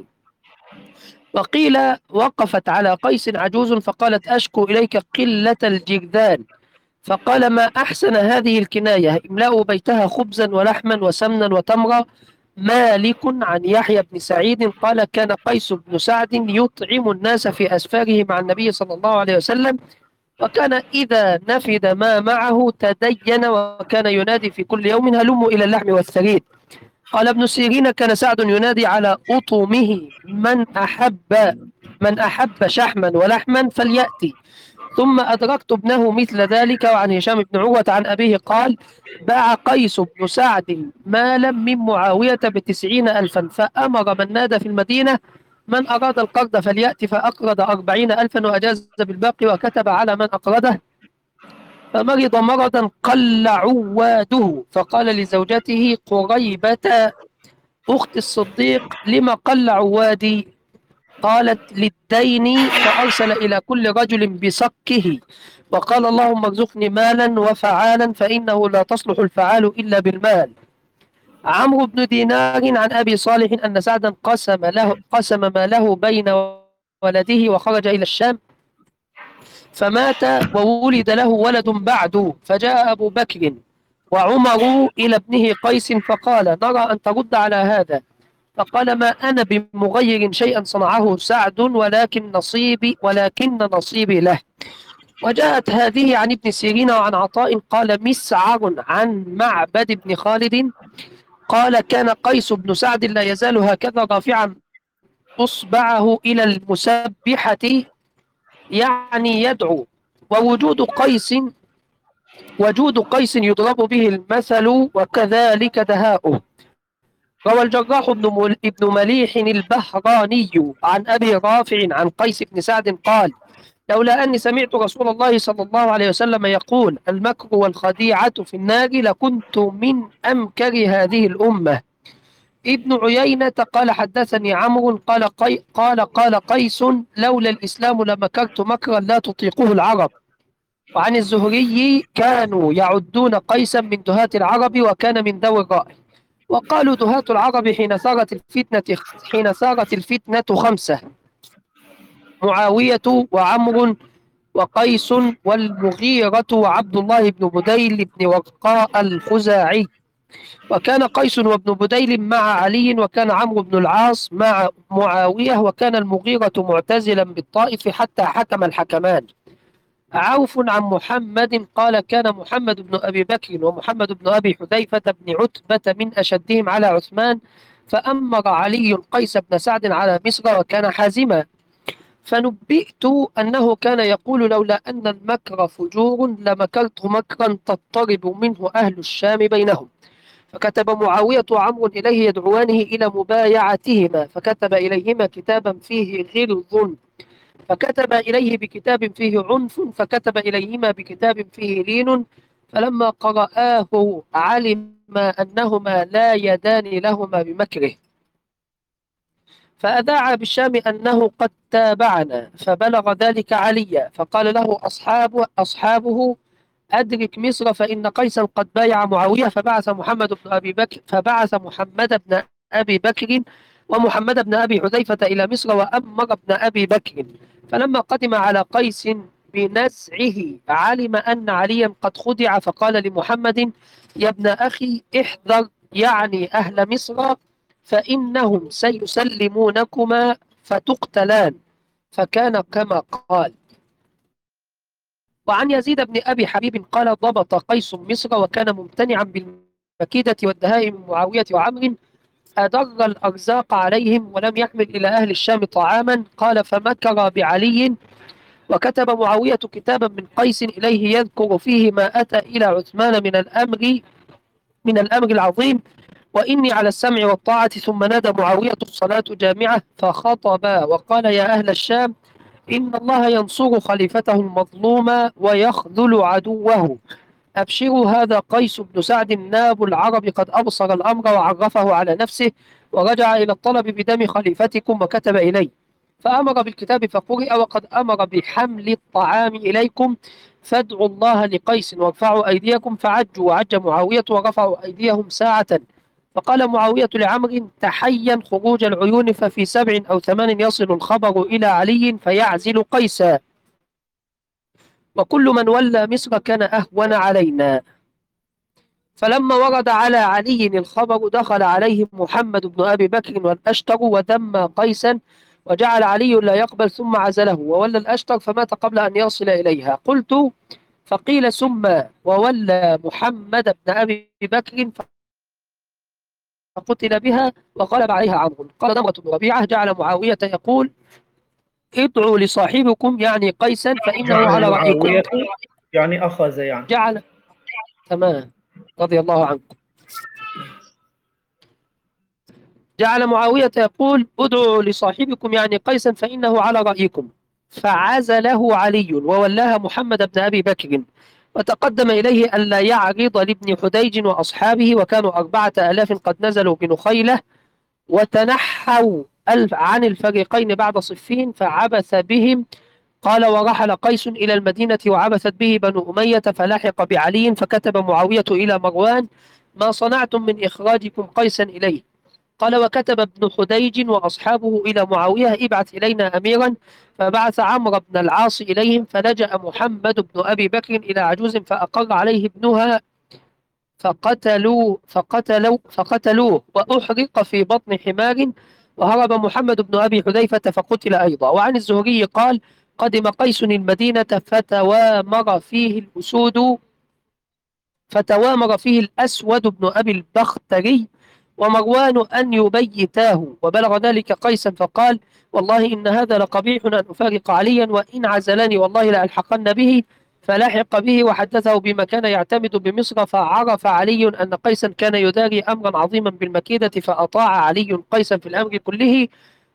وقيل وقفت على قيس عجوز فقالت: أشكو إليك قلة الجرذان. فقال: ما أحسن هذه الكناية، املأوا بيتها خبزا ولحما وسمنا وتمرا. مالك عن يحيى بن سعيد قال: كان قيس بن سعد يطعم الناس في أسفاره مع النبي صلى الله عليه وسلم، وكان إذا نفد ما معه تدين، وكان ينادي في كل يوم: هلموا إلى اللحم والثريد. قال ابن سيرين: كان سعد ينادي على أطمه: من أحب من أحب شحما ولحما فليأتي. ثم أدركت ابنه مثل ذلك. وعن هشام بن عروة عن أبيه قال: باع قيس بن سعد مالا من معاوية بتسعين ألفا، فأمر من نادى في المدينة: من أراد القرض فليأتي، فأقرض أربعين ألفا وأجاز بالباقي، وكتب على من أقرضه. فمرض مرضا قل عواده، فقال لزوجته قريبة أخت الصديق: لما قل عوادي؟ قالت: للدين. فأرسل إلى كل رجل بصكه وقال: اللهم ارزقني مالا وفعالا، فإنه لا تصلح الفعال إلا بالمال. عمرو بن دينار عن أبي صالح أن سعدا قسم له قسم ما له بين ولده وخرج إلى الشام، فمات وولد له ولد بعد. فجاء أبو بكر وعمر إلى ابنه قيس فقال: نرى أن ترد على هذا. فقال: ما أنا بمغير شيئا صنعه سعد، ولكن نصيبي ولكن نصيبي له. وجاءت هذه عن ابن سيرين وعن عطاء قال مسعر عن معبد بن خالد قال: كان قيس بن سعد لا يزال هكذا رافعا أصبعه إلى المسبحة، يعني يدعو. ووجود قيس وجود قيس يضرب به المثل، وكذلك دهاؤه. روى الجراح بن مل... ابن مليح البهراني عن أبي رافع عن قيس بن سعد قال: لولا أني سمعت رسول الله صلى الله عليه وسلم يقول المكر والخديعة في النار لكنت من أمكر هذه الأمة. ابن عيينة قال حدثني عمرو قال قي قال قال قيس لولا الإسلام لمكرت مكرا لا تطيقه العرب. وعن الزهري كانوا يعدون قيسا من دهاة العرب وكان من ذوي الرأي. وقالوا دهاة العرب حين ثارت الفتنة حين ثارت الفتنة خمسة: معاوية وعمرو وقيس والمغيرة وعبد الله بن بديل بن ورقاء الخزاعي. وكان قيس وابن بديل مع علي، وكان عمرو بن العاص مع معاوية، وكان المغيرة معتزلا بالطائف حتى حكم الحكمان. عوف عن محمد قال كان محمد بن أبي بكر ومحمد بن أبي حذيفة بن عتبة من أشدهم على عثمان، فأمر علي قيس بن سعد على مصر وكان حازما. فنبئت أنه كان يقول لولا أن المكر فجور لمكرت مكرا تضطرب منه أهل الشام بينهم. فكتب معاوية وعمرو إليه يدعوانه إلى مبايعتهما، فكتب إليهما كتابا فيه غلظ، فكتب إليه بكتاب فيه عنف، فكتب إليهما بكتاب فيه لين. فلما قرآه علم أنهما لا يدان لهما بمكره، فأذاع بالشام أنه قد تابعنا، فبلغ ذلك عليا، فقال له أصحابه, أصحابه أدرك مصر فإن قيسا قد بايع معاوية. فبعث محمد بن أبي بكر فبعث محمد بن أبي بكر ومحمد بن أبي حذيفة إلى مصر وأمر ابن أبي بكر. فلما قدم على قيس بنزعه علم أن عليا قد خدع، فقال لمحمد يا ابن أخي احذر، يعني أهل مصر، فإنهم سيسلمونكما فتقتلان. فكان كما قال. وعن يزيد بن أبي حبيب قال ضبط قيس مصر وكان ممتنعا بالمكيدة والدهاء من معاوية وعمر، أدر الأرزاق عليهم ولم يحمل إلى أهل الشام طعاما. قال فمكر بعلي، وكتب معاوية كتابا من قيس إليه يذكر فيه ما أتى إلى عثمان من الأمر من الأمر العظيم، وإني على السمع والطاعة. ثم نادى معاوية الصلاة جامعة فخطب وقال يا أهل الشام إن الله ينصر خليفته المظلوم ويخذل عدوه. أبشروا، هذا قيس بن سعد ناب العرب قد أبصر الأمر وعرفه على نفسه، ورجع إلى الطلب بدم خليفتكم وكتب إليه. فأمر بالكتاب فقرئ وقد أمر بحمل الطعام إليكم، فادعوا الله لقيس وارفعوا أيديكم. فعجوا وعج معاوية ورفعوا أيديهم ساعة. فقال معاوية لعمر تحين خروج العيون، ففي سبع أو ثمان يصل الخبر إلى علي فيعزل قيسا، وكل من ولى مصر كان أهون علينا. فلما ورد على علي الخبر دخل عليه محمد بن أبي بكر والأشتر وذم قيسا، وجعل علي لا يقبل ثم عزله وولى الأشتر فمات قبل أن يصل إليها. قلت فقيل ثم وولى محمد بن أبي بكر فقتل بها وغلب عليها عمرو. قال نمرة بن ربيعة جعل معاوية يقول ادعوا لصاحبكم يعني قيسا فإنه جعل على رأيكم. معاوية يعني أخذ يعني جعل تمام رضي الله عنكم. جعل معاوية يقول ادعوا لصاحبكم يعني قيسا فإنه على رأيكم، فعزله علي وولاها محمد بن أبي بكر، وتقدم إليه ألا يعرض لابن حديج وأصحابه، وكانوا أربعة آلاف قد نزلوا بنخيلة وتنحوا عن الفريقين بعد صفين فعبث بهم. قال ورحل قيس إلى المدينة وعبثت به بنو أمية فلحق بعلي، فكتب معاوية إلى مروان ما صنعتم من إخراجكم قيسا إليه. قال وكتب ابن حديج وأصحابه إلى معاوية ابعث إلينا أميرا، فبعث عمرو بن العاص إليهم، فلجأ محمد بن أبي بكر إلى عجوز فأقر عليه ابنها فقتلوا فقتلوا فقتلوه وأحرق في بطن حمار، وهرب محمد بن أبي حذيفة فقتل أيضا. وعن الزهري قال قدم قيس المدينة فتوامر فيه الأسود فتوامر فيه الأسود بن أبي البختري ومروان أن يبيتاه، وبلغ ذلك قيسا فقال والله إن هذا لقبيح أن أفارق عليا، وإن عزلني والله لألحقن به. فلحق به وحدثه بما كان يعتمد بمصر، فعرف علي أن قيسا كان يداري أمرا عظيما بالمكيدة، فأطاع علي قيسا في الأمر كله،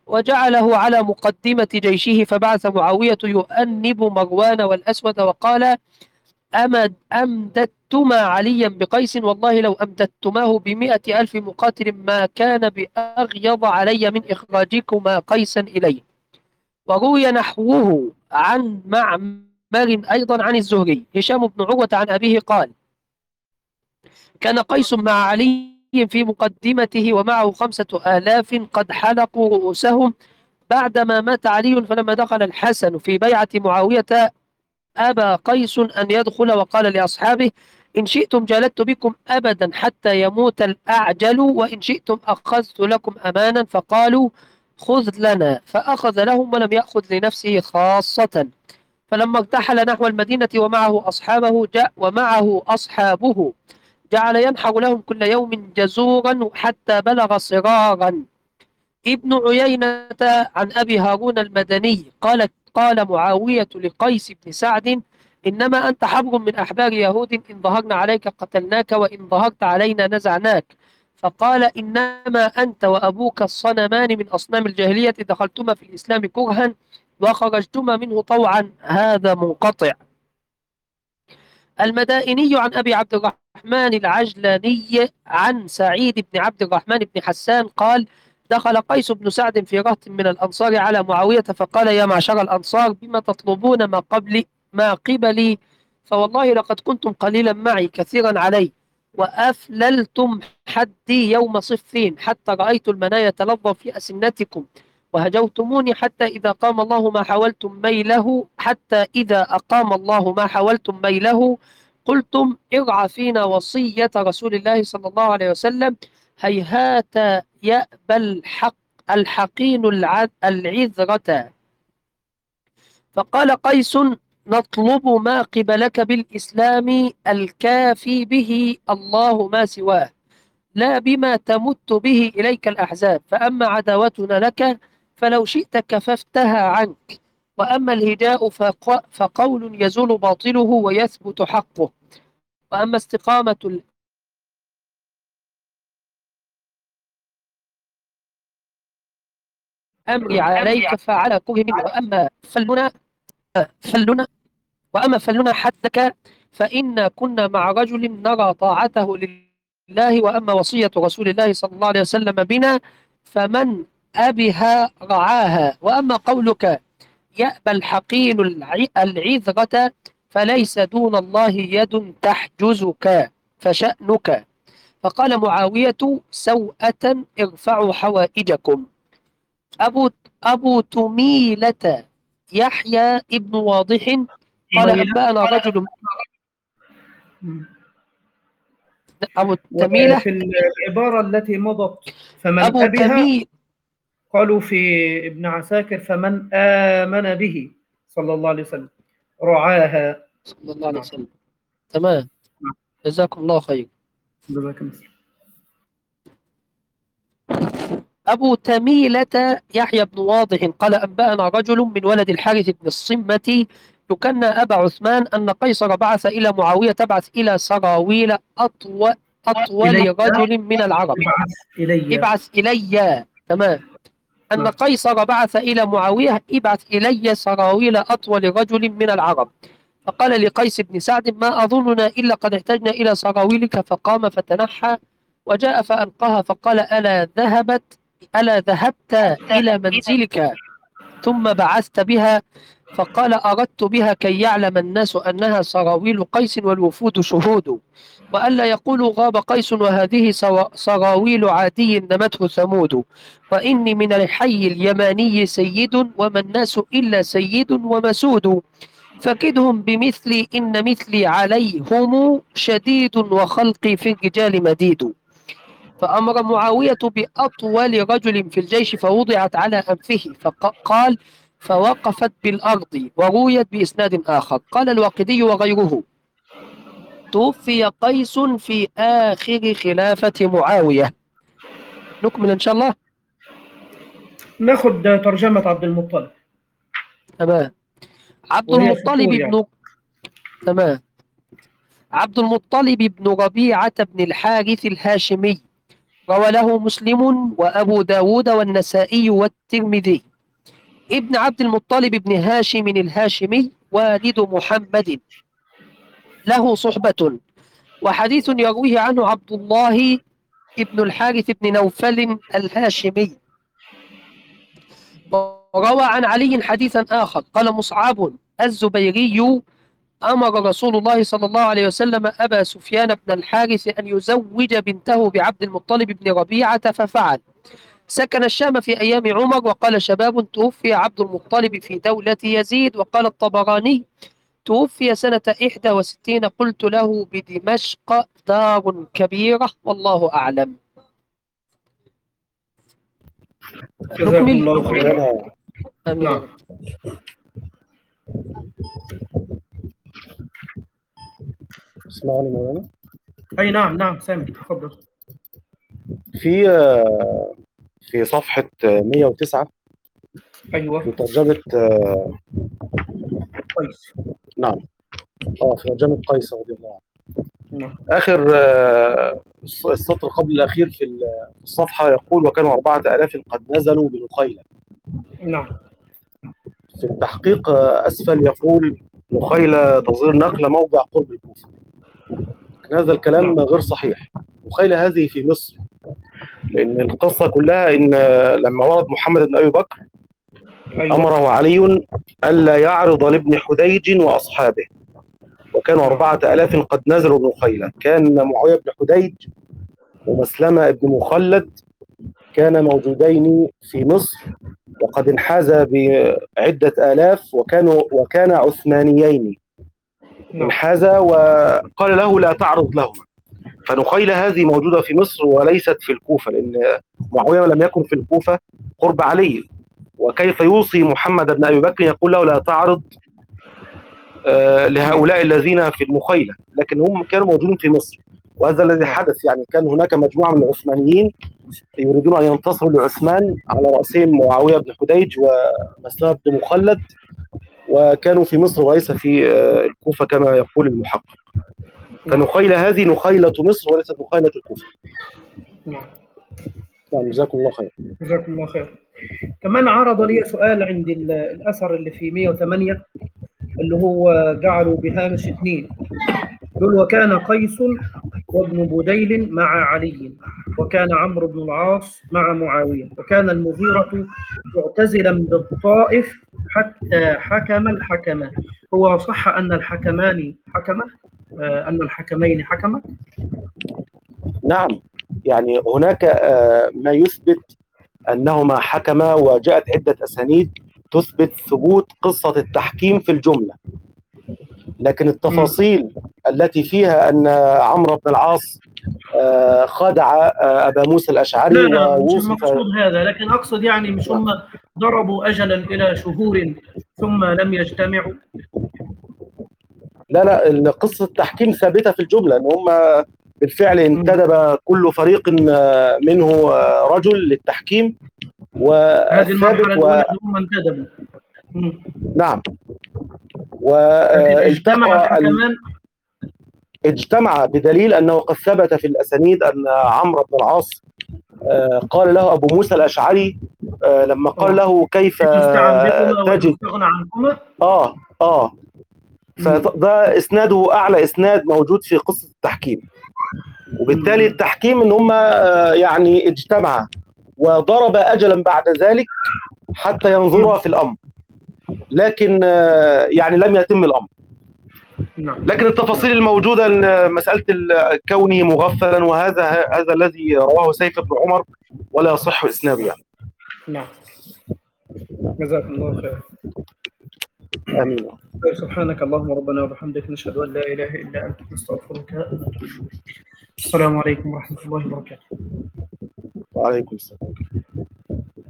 وجعله على مقدمة جيشه، فبعث معاوية يؤنب مروان والأسود وقال: أمد أمددتما عليا بقيس، والله لو أمددتماه بمئة ألف مقاتل ما كان بأغيض علي من إخراجكما قيسا إلي. وروي نحوه عن معمر أيضا عن الزهري. هشام بن عروة عن أبيه قال: كان قيس مع علي في مقدمته ومعه خمسة آلاف قد حلقوا رؤوسهم بعدما مات علي، فلما دخل الحسن في بيعة معاوية أبى قيس أن يدخل وقال لأصحابه: إن شئتم جالدت بكم أبدا حتى يموت الأعجل، وإن شئتم أخذت لكم أمانا. فقالوا: خذ لنا. فأخذ لهم ولم يأخذ لنفسه خاصة. فلما ارتحل نحو المدينة ومعه أصحابه جاء ومعه أصحابه جعل ينحر لهم كل يوم جزورا حتى بلغ صرارا. ابن عيينة عن أبي هارون المدني قال: قال معاوية لقيس بن سعد: إنما أنت حبر من أحبار يهود، إن ظهرنا عليك قتلناك وإن ظهرت علينا نزعناك. فقال: إنما أنت وأبوك الصنمان من أصنام الجاهلية، دخلتما في الإسلام كرها وخرجتما منه طوعا، هذا منقطع. المدائني عن أبي عبد الرحمن العجلاني عن سعيد بن عبد الرحمن بن حسان قال: دخل قيس بن سعد في رهط من الأنصار على معاوية فقال: يا معشر الأنصار، بما تطلبون ما قبلي ما قبلي؟ فوالله لقد كنتم قليلا معي كثيرا علي، وأفللتم حدي يوم صفين حتى رأيت المنايا تلظى في أسنتكم، وهجوتموني حتى إذا قام الله ما حاولتم ميله حتى إذا أقام الله ما حاولتم ميله قلتم: ارعى فينا وصية رسول الله صلى الله عليه وسلم، هيهات يأبى الحق الحقين العذرة. فقال قيس: نطلب ما قبلك بالإسلام الكافي به الله ما سواه، لا بما تمت به إليك الأحزاب، فأما عداوتنا لك فلو شئت كففتها عنك، وأما الهجاء فق... فقول يزول باطله ويثبت حقه، وأما استقامة الأمر عليك فعلى كره منه، وأما فلنا فلنا وأما فلنا حدك فإنا كنا مع رجل نرى طاعته لله، وأما وصية رسول الله صلى الله عليه وسلم بنا فمن أبها رعاها، وأما قولك يأبى الحقين العذرة فليس دون الله يد تحجزك فشأنك. فقال معاوية: سوءة ارفعوا حوائجكم. أبو أبو تميلة يحيى ابن واضح قال: أنبأنا رجل. أبو تميلة وفي العبارة التي مضت فمن أبو أبها تميل قالوا في ابن عساكر فمن آمن به صلى الله عليه وسلم رعاها. صلى الله عليه وسلم. تمام، جزاكم الله خير. جزاك الله. أبو تميلة يحيى بن واضح قال: أنبأنا رجل من ولد الحارث بن الصمة يكنى أبا عثمان أن قيصر بعث إلى معاوية تبعث إلى سراويل أطول أطول رجل من العرب. إلي. ابعث إلي. تمام. أن قيصر بعث إلى معاوية: ابعث إلي سراويل أطول رجل من العرب. فقال لقيس بن سعد: ما أظننا إلا قد احتجنا إلى سراويلك. فقام فتنحى وجاء فألقاها، فقال: ألا ذهبت ألا ذهبت إلى منزلك ثم بعثت بها؟ فقال: أردت بها كي يعلم الناس أنها سراويل قيس والوفود شهود، وألا يقولوا غاب قيس وهذه سراويل عادي نمته ثمود، وإني من الحي اليماني سيد وما الناس إلا سيد ومسود، فكدهم بمثلي إن مثلي عليهم شديد وخلقي في الرجال مديد. فأمر معاوية بأطول رجل في الجيش فوضعت على أنفه، فقال: فوقفت بالأرض. ورويت بإسناد آخر. قال الواقدي وغيره: توفي قيس في آخر خلافة معاوية. نكمل إن شاء الله. ناخد ترجمة عبد المطلب. تمام. عبد وهي المطلب فطور يعني. بن تمام عبد المطلب بن ربيعة بن الحارث الهاشمي روى له مسلم وأبو داود والنسائي والترمذي. ابن عبد المطلب بن هاشم الهاشمي والد محمد، له صحبة، وحديث يرويه عنه عبد الله ابن الحارث بن نوفل الهاشمي. وروى عن علي حديثا آخر قال مصعب الزبيري: أمر رسول الله صلى الله عليه وسلم أبا سفيان بن الحارث أن يزوج بنته بعبد المطلب بن ربيعة ففعل. سكن الشام في أيام عمر. وقال شباب: توفي عبد المطلب في دولة يزيد. وقال الطبراني: توفي سنة إحدى وستين. قلت له بدمشق دار كبيرة، والله أعلم. جزاكم الله خيرا. آمين. نعم. اسمعني مولانا. أي نعم نعم سامي، تفضل. في في صفحة مئة وتسعة أيوه في ترجمة كويس. نعم اه في ترجمة قيس رضي الله عنه. نعم. آخر آه، السطر قبل الأخير في الصفحة يقول: وكانوا أربعة آلاف قد نزلوا بنخيلة. نعم. في التحقيق آه، أسفل يقول: نخيلة تصير نخلة موضع قرب الكوفة. هذا الكلام نعم. غير صحيح. نخيلة هذه في مصر، لأن القصة كلها إن لما ورد محمد بن أبي بكر أيوه. أمره علي ألا يعرض لابن حديج وأصحابه، وكانوا أربعة آلاف قد نزلوا بنخيلة. كان معاوية بن حديج ومسلمة بن مخلد كان موجودين في مصر، وقد انحاز بعدة آلاف، وكانوا وكان عثمانيين. نعم. انحاز وقال له لا تعرض لهما. فنخيلة هذه موجودة في مصر وليست في الكوفة، لأن معاوية لم يكن في الكوفة قرب علي، وكيف يوصي محمد بن أبي بكر يقول له لا تعرض آه لهؤلاء الذين في النخيلة، لكن هم كانوا موجودين في مصر. وهذا الذي حدث، يعني كان هناك مجموعة من العثمانيين يريدون أن ينتصروا لعثمان، على رأسهم معاوية بن حديج ومسلمة بن مخلد، وكانوا في مصر وليس في آه الكوفة كما يقول المحقق. فنخيلة هذه نخيلة مصر وليست نخيلة الكوفة. نعم. نعم جزاكم الله خير. جزاكم الله خير. كمان عرض لي سؤال عند الأثر اللي في مئة وثمانية، اللي هو جعلوا بهامش اثنين، يقول: وكان قيس وابن بديل مع علي، وكان عمرو بن العاص مع معاوية، وكان المغيرة معتزلا بالطائف حتى حكم الحكمان. هو صح أن الحكمان حكما؟ آه أن الحكمين حكما؟ نعم، يعني هناك آه ما يثبت أنهما حكما، وجاءت عدة أسانيد تثبت ثبوت قصة التحكيم في الجملة، لكن التفاصيل م. التي فيها أن عمرو بن العاص آه خدع آه أبا موسى الأشعري، لا لا ووصف مش المقصود هذا، لكن أقصد يعني مش هم ضربوا أجلا إلى شهور ثم لم يجتمعوا؟ لا لا قصة التحكيم ثابتة في الجملة، أن هم بالفعل انتدب كل فريق منه رجل للتحكيم، هذه المرحلة الأولى و... هم انتدبوا. نعم، والتقى الحكمان اجتمع بدليل أنه قد ثبت في الأسانيد أن عمرو بن العاص قال له أبو موسى الأشعري لما قال له كيف تجد عنكما آه آه فده إسناده أعلى إسناد موجود في قصة التحكيم، وبالتالي التحكيم ان هم يعني اجتمع وضرب اجلا بعد ذلك حتى ينظرا في الامر، لكن يعني لم يتم الامر. لكن التفاصيل الموجوده ان مساله كونه مغفلا، وهذا هذا الذي رواه سيف بن عمر ولا يصح اسناده يعني. نعم. جزاكم الله خير. امين. سبحانك اللهم ربنا وبحمدك، نشهد ان لا اله الا انت، نستغفرك. السلام عليكم ورحمه الله وبركاته. وعليكم السلام.